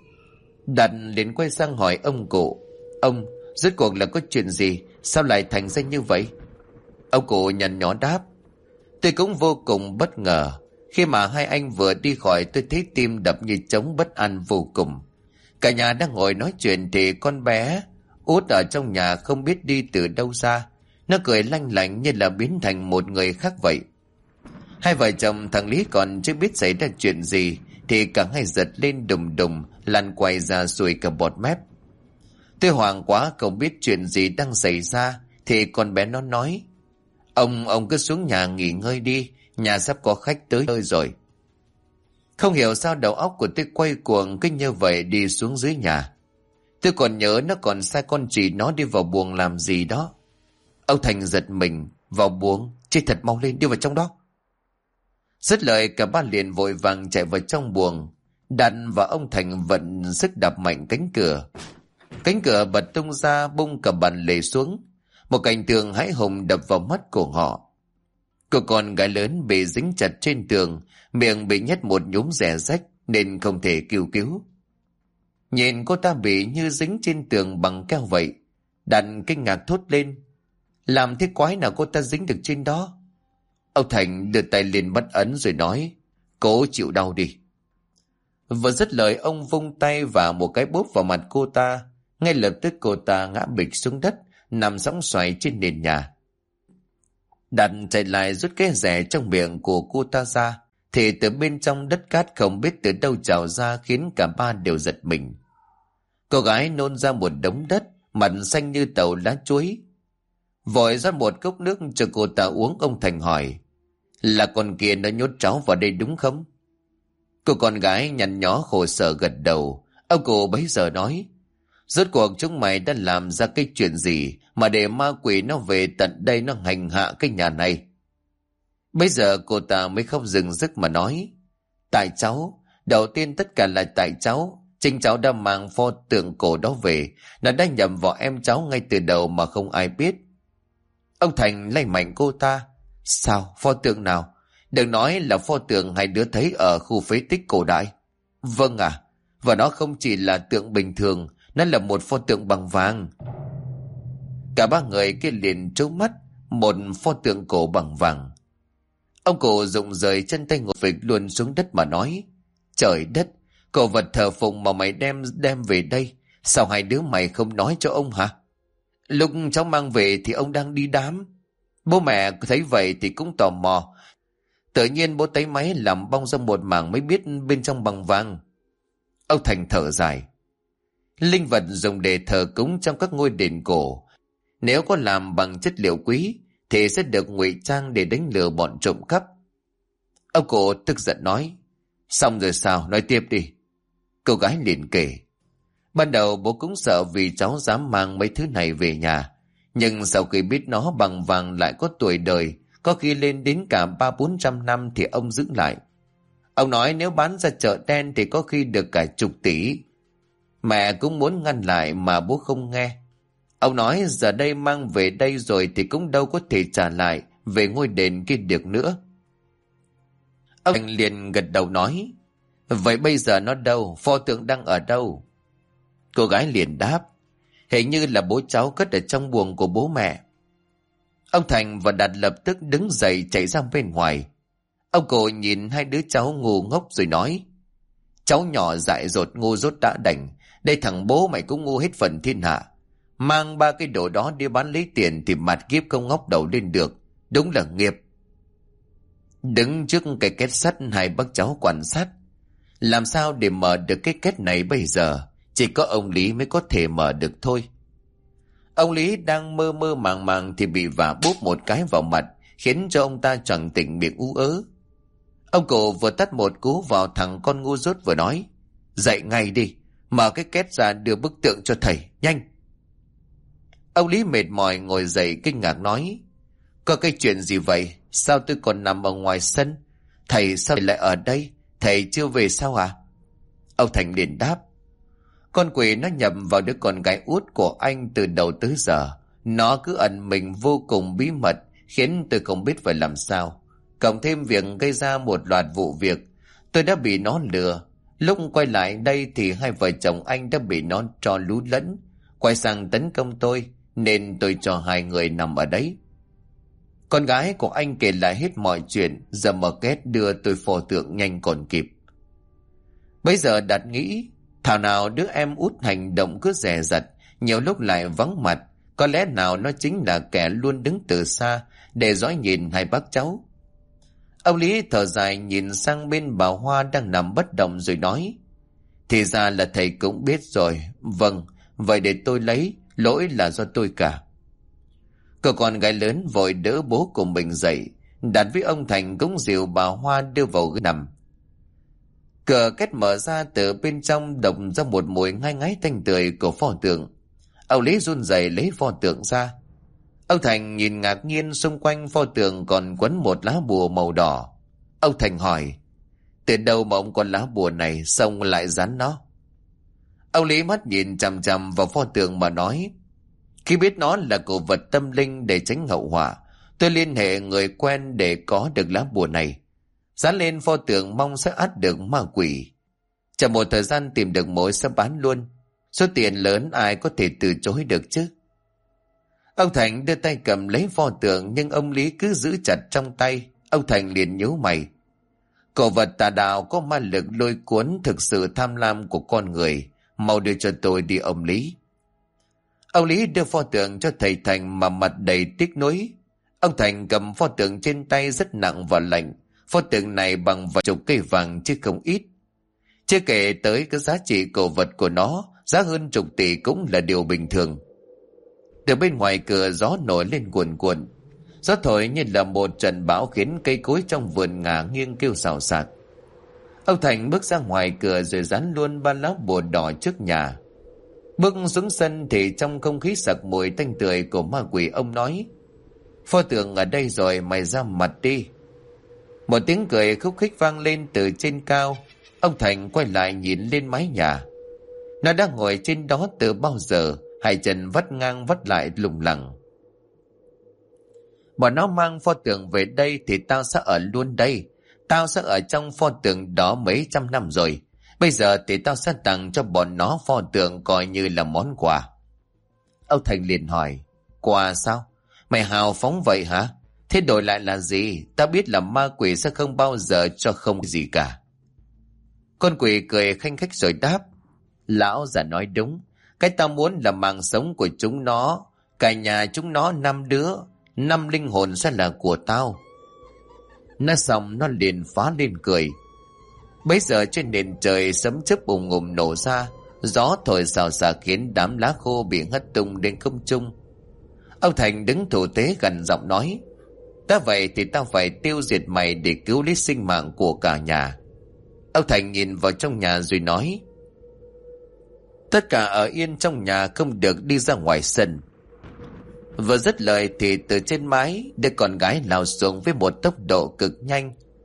Đạt liền quay sang hỏi ông cụ, ông, rốt cuộc là có chuyện gì? Sao lại thành ra như vậy? Ông cụ nhăn nhó đáp, tôi cũng vô cùng bất ngờ. Khi mà hai anh vừa đi khỏi, tôi thấy tim đập như trống, bất an vô cùng. Cả nhà đang ngồi nói chuyện thì con bé Út ở trong nhà không biết đi từ đâu ra. Nó cười lanh lảnh như là biến thành một người khác vậy. Hai vợ chồng thằng Lý còn chưa biết xảy ra chuyện gì thì cả hai giật lên đùng đùng, lăn quay ra sùi cả bọt mép. Tôi hoảng quá không biết chuyện gì đang xảy ra thì con bé nó nói, ông cứ xuống nhà nghỉ ngơi đi, nhà sắp có khách tới nơi rồi. Không hiểu sao đầu óc của tôi quay cuồng, cứ như vậy đi xuống dưới nhà. Tôi còn nhớ nó còn sai con chị nó đi vào buồng làm gì đó. Ông Thành giật mình, vào buồng, chết thật, mau lên, đi vào trong đó. Dứt lời cả ba liền vội vàng chạy vào trong buồng. Đạt và ông Thành vận sức đạp mạnh cánh cửa. Cánh cửa bật tung ra, bung cả bàn lề xuống. Một cảnh tượng hãi hùng đập vào mắt của họ. Cô con gái lớn bị dính chặt trên tường, miệng bị nhét một nhúm rẻ rách nên không thể kêu cứu. Nhìn cô ta bị như dính trên tường bằng keo vậy, Đạt kinh ngạc thốt lên, làm thế quái nào cô ta dính được trên đó? Ông Thành đưa tay lên bắt ấn rồi nói, cố chịu đau đi. Vừa dứt lời, ông vung tay và một cái bóp vào mặt cô ta. Ngay lập tức cô ta ngã bịch xuống đất, nằm sóng xoài trên nền nhà. Đạt chạy lại rút cái rẻ trong miệng của cô ta ra, thì từ bên trong đất cát không biết từ đâu trào ra, khiến cả ba đều giật mình. Cô gái nôn ra một đống đất, mặt xanh như tàu lá chuối. Vội rót một cốc nước cho cô ta uống. Ông Thành hỏi, là con kia nó nhốt cháu vào đây đúng không? Cô con gái nhăn nhó khổ sở gật đầu. Ông cụ bấy giờ nói, rốt cuộc chúng mày đã làm ra cái chuyện gì mà để ma quỷ nó về tận đây, nó hành hạ cái nhà này? Bây giờ cô ta mới khóc rừng rức mà nói, tại cháu, đầu tiên tất cả là tại cháu. Chính cháu đã mang pho tượng cổ đó về, nó đã nhầm vào em cháu ngay từ đầu mà không ai biết. Ông Thành lay mạnh cô ta, sao, pho tượng nào? Đừng nói là pho tượng hai đứa thấy ở khu phế tích cổ đại. Vâng à, và nó không chỉ là tượng bình thường, nó là một pho tượng bằng vàng. Cả ba người kia liền trố mắt, một pho tượng cổ bằng vàng. Ông cụ rụng rời chân tay ngồi phịch luôn xuống đất mà nói, trời đất, cổ vật thờ phụng mà mày đem về đây, sao hai đứa mày không nói cho ông hả? Lúc cháu mang về thì ông đang đi đám. Bố mẹ thấy vậy thì cũng tò mò. Tự nhiên bố tay máy làm bong ra một mảng mới biết bên trong bằng vàng. Ông Thành thở dài. Linh vật dùng để thờ cúng trong các ngôi đền cổ, nếu có làm bằng chất liệu quý thì sẽ được ngụy trang để đánh lừa bọn trộm cắp. Ông cụ tức giận nói, xong rồi sao, nói tiếp đi. Cô gái liền kể, ban đầu bố cũng sợ vì cháu dám mang mấy thứ này về nhà, nhưng sau khi biết nó bằng vàng lại có tuổi đời, có khi lên đến cả 300-400 năm thì ông giữ lại. Ông nói nếu bán ra chợ đen thì có khi được cả chục tỷ. Mẹ cũng muốn ngăn lại mà bố không nghe. Ông nói giờ đây mang về đây rồi thì cũng đâu có thể trả lại về ngôi đền kia được nữa. Ông Thành liền gật đầu nói, vậy bây giờ nó đâu, pho tượng đang ở đâu? Cô gái liền đáp, hình như là bố cháu cất ở trong buồng của bố mẹ. Ông Thành và Đạt lập tức đứng dậy chạy ra bên ngoài. Ông Cổ nhìn hai đứa cháu ngu ngốc rồi nói, cháu nhỏ dại dột ngu dốt đã đành, đây thằng bố mày cũng ngu hết phần thiên hạ. Mang ba cái đồ đó đi bán lấy tiền thì mặt kiếp không ngóc đầu lên được, đúng là nghiệp. Đứng trước cái két sắt, hai bác cháu quan sát. Làm sao để mở được cái két này bây giờ? Chỉ có ông Lý mới có thể mở được thôi. Ông Lý đang mơ mơ màng màng thì bị vả bốp một cái vào mặt, khiến cho ông ta choàng tỉnh miệng ú ớ. Ông Cổ vừa tát một cú vào thằng con ngu dốt vừa nói, dậy ngay đi, mở cái két ra đưa bức tượng cho thầy, nhanh. Ông Lý mệt mỏi ngồi dậy kinh ngạc nói, có cái chuyện gì vậy? Sao tôi còn nằm ở ngoài sân? Thầy sao lại ở đây? Thầy chưa về sao à? Ông Thành liền đáp, con quỷ nó nhập vào đứa con gái út của anh từ đầu tới giờ. Nó cứ ẩn mình vô cùng bí mật, khiến tôi không biết phải làm sao. Cộng thêm việc gây ra một loạt vụ việc, tôi đã bị nó lừa. Lúc quay lại đây thì hai vợ chồng anh đã bị nó cho lú lẫn, quay sang tấn công tôi, nên tôi cho hai người nằm ở đấy. Con gái của anh kể lại hết mọi chuyện, giờ mở két đưa tôi pho tượng nhanh còn kịp. Bây giờ Đạt nghĩ, thảo nào đứa em út hành động cứ dè dặt, nhiều lúc lại vắng mặt, có lẽ nào nó chính là kẻ luôn đứng từ xa để dõi nhìn hai bác cháu. Ông Lý thở dài nhìn sang bên bà Hoa đang nằm bất động rồi nói, thì ra là thầy cũng biết rồi. Vâng, vậy để tôi lấy, lỗi là do tôi cả. Cậu con gái lớn vội đỡ bố của mình dậy, Đạt với ông Thành cũng dìu bà Hoa đưa vào ghế nằm. Cửa két mở ra, từ bên trong độc ra một mùi ngai ngái tanh tươi của pho tượng. Ông Lý run rẩy lấy pho tượng ra. Ông Thành nhìn ngạc nhiên, xung quanh pho tượng còn quấn một lá bùa màu đỏ. Ông Thành hỏi, từ đâu mà ông con lá bùa này, sao ông lại dán nó? Ông Lý mắt nhìn chằm chằm vào pho tượng mà nói, khi biết nó là cổ vật tâm linh để tránh hậu họa, tôi liên hệ người quen để có được lá bùa này. Dán lên pho tượng mong sẽ ắt được ma quỷ. Chờ một thời gian tìm được mối sẽ bán luôn. Số tiền lớn ai có thể từ chối được chứ? Ông Thành đưa tay cầm lấy pho tượng, nhưng ông Lý cứ giữ chặt trong tay. Ông Thành liền nhíu mày. Cổ vật tà đạo có ma lực lôi cuốn, thực sự tham lam của con người. Mau đưa cho tôi đi ông Lý. Ông Lý đưa pho tượng cho thầy Thành mà mặt đầy tiếc nuối. Ông Thành cầm pho tượng trên tay rất nặng và lạnh. Pho tượng này bằng vài chục cây vàng chứ không ít. Chưa kể tới cái giá trị cổ vật của nó, giá hơn chục tỷ cũng là điều bình thường. Từ bên ngoài cửa gió nổi lên cuồn cuộn. Gió thổi như là một trận bão khiến cây cối trong vườn ngả nghiêng kêu xào xạc. Ông Thành bước ra ngoài cửa rồi dán luôn ba lá bùa đỏ trước nhà. Bước xuống sân thì trong không khí sặc mùi tanh tưởi của ma quỷ, ông nói, pho tượng ở đây rồi, mày ra mặt đi. Một tiếng cười khúc khích vang lên từ trên cao. Ông Thành quay lại nhìn lên mái nhà. Nó đang ngồi trên đó từ bao giờ, hai chân vắt ngang vắt lại lủng lẳng. Bọn nó mang pho tượng về đây thì tao sẽ ở luôn đây. Tao sẽ ở trong pho tượng đó mấy trăm năm rồi. Bây giờ thì tao sẽ tặng cho bọn nó pho tượng coi như là món quà. Ông Thành liền hỏi, quà sao? Mày hào phóng vậy hả? Thế đổi lại là gì? Tao biết là ma quỷ sẽ không bao giờ cho không gì cả. Con quỷ cười khanh khách rồi đáp, lão già nói đúng. Cái tao muốn là mạng sống của chúng nó. Cả nhà chúng nó 5 đứa, 5 linh hồn sẽ là của tao. Nói xong nó liền phá lên cười. Bấy giờ trên nền trời sấm chớp ùm ùm nổ ra, gió thổi xào xạc khiến đám lá khô bị hất tung lên không trung. Ông Thành đứng thủ tế gần giọng nói, đã vậy thì tao phải tiêu diệt mày để cứu lấy sinh mạng của cả nhà. Ông Thành nhìn vào trong nhà rồi nói, tất cả ở yên trong nhà, không được đi ra ngoài sân. Vừa dứt lời thì từ trên mái, đứa con gái lao xuống với một tốc độ cực nhanh.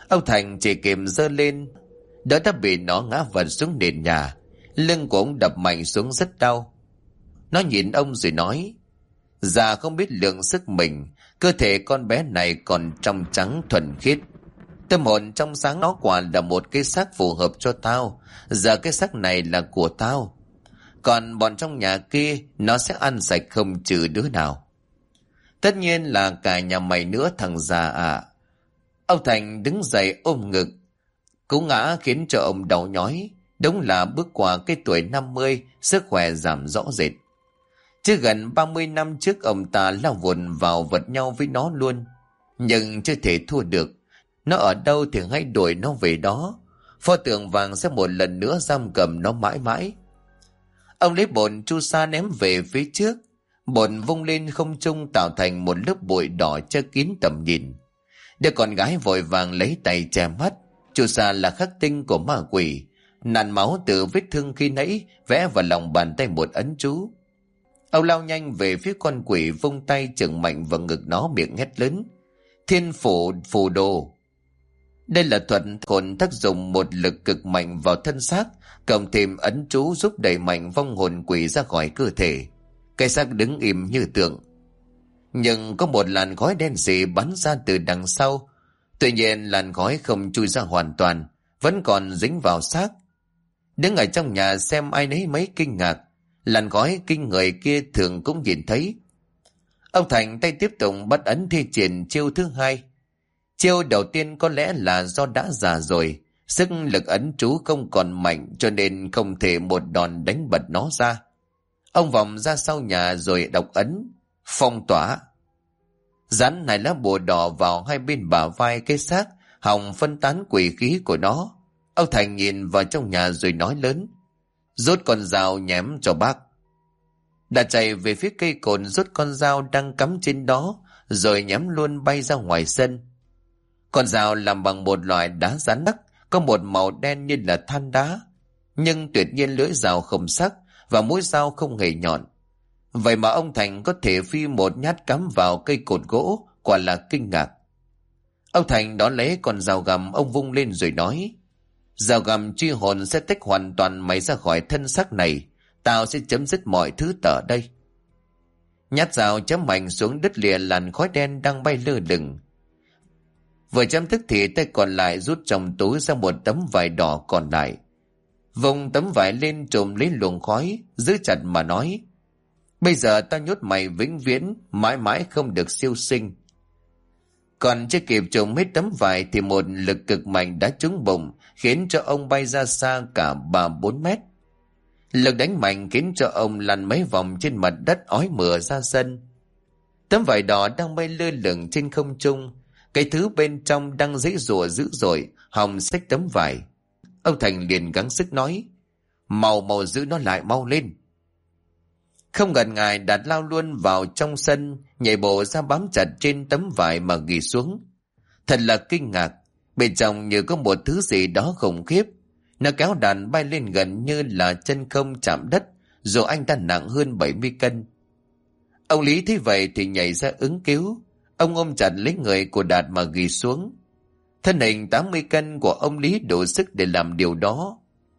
Ông Thành chỉ kịp giơ lên, đó đã bị nó ngã vật xuống nền nhà. Lưng của ông đập mạnh xuống rất đau. Nó nhìn ông rồi nói: Già không biết lượng sức mình, cơ thể con bé này còn trong trắng thuần khiết. Tâm hồn trong sáng nó quả là một cái xác phù hợp cho tao. Giờ cái xác này là của tao. Còn bọn trong nhà kia nó sẽ ăn sạch không trừ đứa nào. Tất nhiên là cả nhà mày nữa thằng già à. Ông Thành đứng dậy ôm ngực. Cú ngã khiến cho ông đau nhói. Đúng là bước qua cái tuổi 50, sức khỏe giảm rõ rệt. Chứ gần 30 năm trước ông ta lao vùn vào vật nhau với nó luôn. Nhưng chưa thể thua được. Nó ở đâu thì hãy đuổi nó về đó. Pho tượng vàng sẽ một lần nữa giam cầm nó mãi mãi. Ông lấy bột chu sa ném về phía trước. Bột vung lên không trung tạo thành một lớp bụi đỏ che kín tầm nhìn. Đứa con gái vội vàng lấy tay che mắt. Chu sa là khắc tinh của ma quỷ. Nặn máu từ vết thương khi nãy vẽ vào lòng bàn tay một ấn chú. Ông lao nhanh về phía con quỷ, vung tay chừng mạnh vào ngực nó, miệng hét lớn: Thiên phủ phù đồ. Đây là thuật hồn tác dụng một lực cực mạnh vào thân xác, cộng thêm ấn chú giúp đẩy mạnh vong hồn quỷ ra khỏi cơ thể. Cái xác đứng im như tượng. Nhưng có một làn khói đen sì bắn ra từ đằng sau. Tuy nhiên làn khói không chui ra hoàn toàn, vẫn còn dính vào xác. Đứng ở trong nhà xem ai nấy mấy kinh ngạc. Làn khói kinh người kia thường cũng nhìn thấy. Ông Thành tay tiếp tục bắt ấn thi triển chiêu thứ hai. Chiêu đầu tiên có lẽ là do đã già rồi, sức lực ấn chú không còn mạnh cho nên không thể một đòn đánh bật nó ra. Ông vòng ra sau nhà rồi đọc ấn phong tỏa. Dán này lá bùa đỏ vào hai bên bả vai cái xác, hòng phân tán quỷ khí của nó. Ông Thành nhìn vào trong nhà rồi nói lớn: Rút con dao nhém cho bác. Đã chạy về phía cây cồn, rút con dao đang cắm trên đó rồi nhắm luôn bay ra ngoài sân. Con dao làm bằng một loại đá rắn đắc, có một màu đen như là than đá, nhưng tuyệt nhiên lưỡi dao không sắc và mũi dao không hề nhọn. Vậy mà ông Thành có thể phi một nhát cắm vào cây cột gỗ, quả là kinh ngạc. Ông Thành đón lấy con dao găm, ông vung lên rồi nói: Dao găm truy hồn sẽ tách hoàn toàn mày ra khỏi thân xác này. Tao sẽ chấm dứt mọi thứ tở đây. Nhát dao chém mạnh xuống đất, lìa làn khói đen đang bay lơ lửng. Vừa chém tức thì tay còn lại rút trong túi ra một tấm vải đỏ còn lại. Vùng tấm vải lên trùm lấy luồng khói, giữ chặt mà nói: Bây giờ tao nhốt mày vĩnh viễn, mãi mãi không được siêu sinh. Còn chưa kịp trùm hết tấm vải thì một lực cực mạnh đã trúng bụng, khiến cho ông bay ra xa cả 3-4 mét. Lực đánh mạnh khiến cho ông lăn mấy vòng trên mặt đất, ói mửa ra sân. Tấm vải đỏ đang bay lơ lửng trên không trung, cái thứ bên trong đang giãy giụa dữ dội, hòng xách tấm vải. Ông Thành liền gắng sức nói: Mau giữ nó lại, mau lên. Không ngần ngại Đạt lao luôn vào trong sân, nhảy bộ ra bám chặt trên tấm vải mà ghi xuống. Thật là kinh ngạc, bên trong như có một thứ gì đó khủng khiếp. Nó kéo Đạt bay lên gần như là chân không chạm đất, dù anh ta nặng hơn 70 cân. Ông Lý thấy vậy thì nhảy ra ứng cứu. Ông ôm chặt lấy người của Đạt mà ghi xuống. Thân hình 80 cân của ông Lý đủ sức để làm điều đó.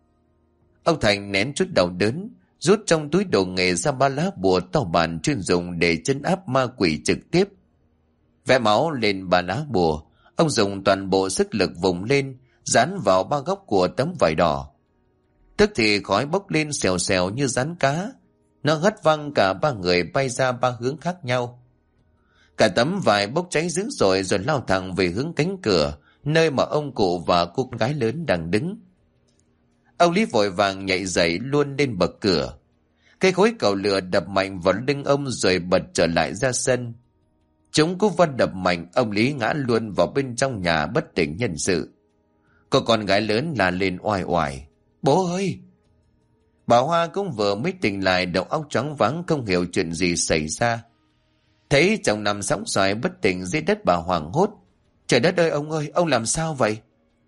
Ông Thành nén chút đau đớn, rút trong túi đồ nghề ra 3 lá bùa to bản chuyên dùng để trấn áp ma quỷ trực tiếp. Vẽ máu lên 3 lá bùa, ông dùng toàn bộ sức lực vùng lên, dán vào 3 góc của tấm vải đỏ. Tức thì khói bốc lên xèo xèo như rắn cá, nó hất văng cả 3 người bay ra 3 hướng khác nhau. Cả tấm vải bốc cháy dữ dội rồi lao thẳng về hướng cánh cửa, nơi mà ông cụ và cô gái lớn đang đứng. Ông Lý vội vàng nhảy dậy luôn lên bậc cửa. Cây khối cầu lửa đập mạnh vào lưng ông rồi bật trở lại ra sân. Chúng cú va đập mạnh, ông Lý ngã luôn vào bên trong nhà bất tỉnh nhân sự. Cô con gái lớn là lên oai oải: Bố ơi! Bà Hoa cũng vừa mới tỉnh lại, đầu óc choáng váng không hiểu chuyện gì xảy ra. Thấy chồng nằm sóng xoài bất tỉnh dưới đất, bà hoảng hốt: Trời đất ơi, ông ơi, ông làm sao vậy?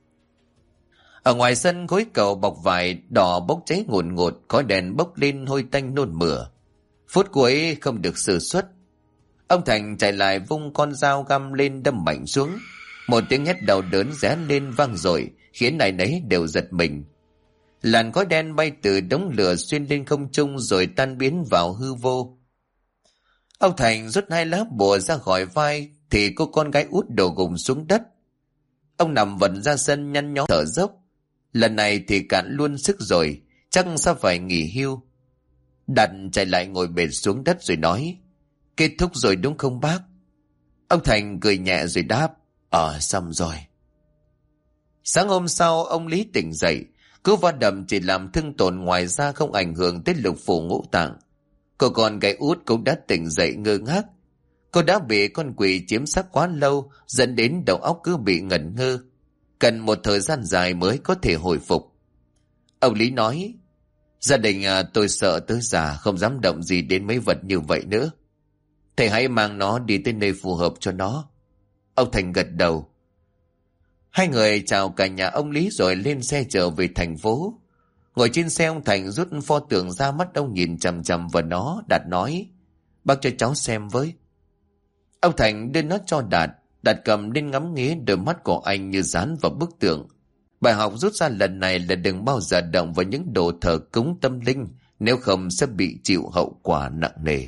Ở ngoài sân, khối cầu bọc vải đỏ bốc cháy ngùn ngụt, khói đèn bốc lên hôi tanh nôn mửa. Phút cuối không được sử xuất. Ông Thành chạy lại vung con dao găm lên đâm mạnh xuống. Một tiếng hét đau đớn ré lên vang dội, khiến ai nấy đều giật mình. Làn khói đen bay từ đống lửa xuyên lên không trung rồi tan biến vào hư vô. Ông Thành rút hai lá bùa ra khỏi vai thì cô con gái út đổ gục xuống đất. Ông nằm vật ra sân nhăn nhó thở dốc. Lần này thì cạn luôn sức rồi, chắc sao phải nghỉ hưu. Đạt chạy lại ngồi bệt xuống đất rồi nói: Kết thúc rồi đúng không bác? Ông Thành cười nhẹ rồi đáp: Xong rồi. Sáng hôm sau ông Lý tỉnh dậy. Cú va đập chỉ làm thương tổn, ngoài ra không ảnh hưởng tới lục phủ ngũ tạng. Cô con gái út cũng đã tỉnh dậy ngơ ngác. Cô đã bị con quỷ chiếm xác quá lâu, dẫn đến đầu óc cứ bị ngẩn ngơ, cần một thời gian dài mới có thể hồi phục. Ông Lý nói: Gia đình tôi sợ tới già không dám động gì đến mấy vật như vậy nữa. Thầy hãy mang nó đi tới nơi phù hợp cho nó. Ông Thành gật đầu. Hai người chào cả nhà ông Lý rồi lên xe trở về thành phố. Ngồi trên xe, ông Thành rút pho tượng ra, mắt ông nhìn chằm chằm vào nó. Đạt nói: Bác cho cháu xem với. Ông Thành đưa nó cho Đạt. Đạt cầm lên ngắm nghía, đôi mắt của anh như dán vào bức tượng. Bài học rút ra lần này là đừng bao giờ động vào những đồ thờ cúng tâm linh, nếu không sẽ bị chịu hậu quả nặng nề.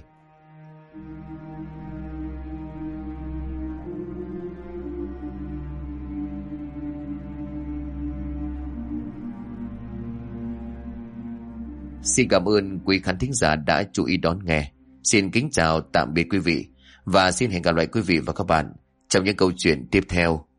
Xin cảm ơn quý khán thính giả đã chú ý đón nghe. Xin kính chào tạm biệt quý vị, và xin hẹn gặp lại quý vị và các bạn trong những câu chuyện tiếp theo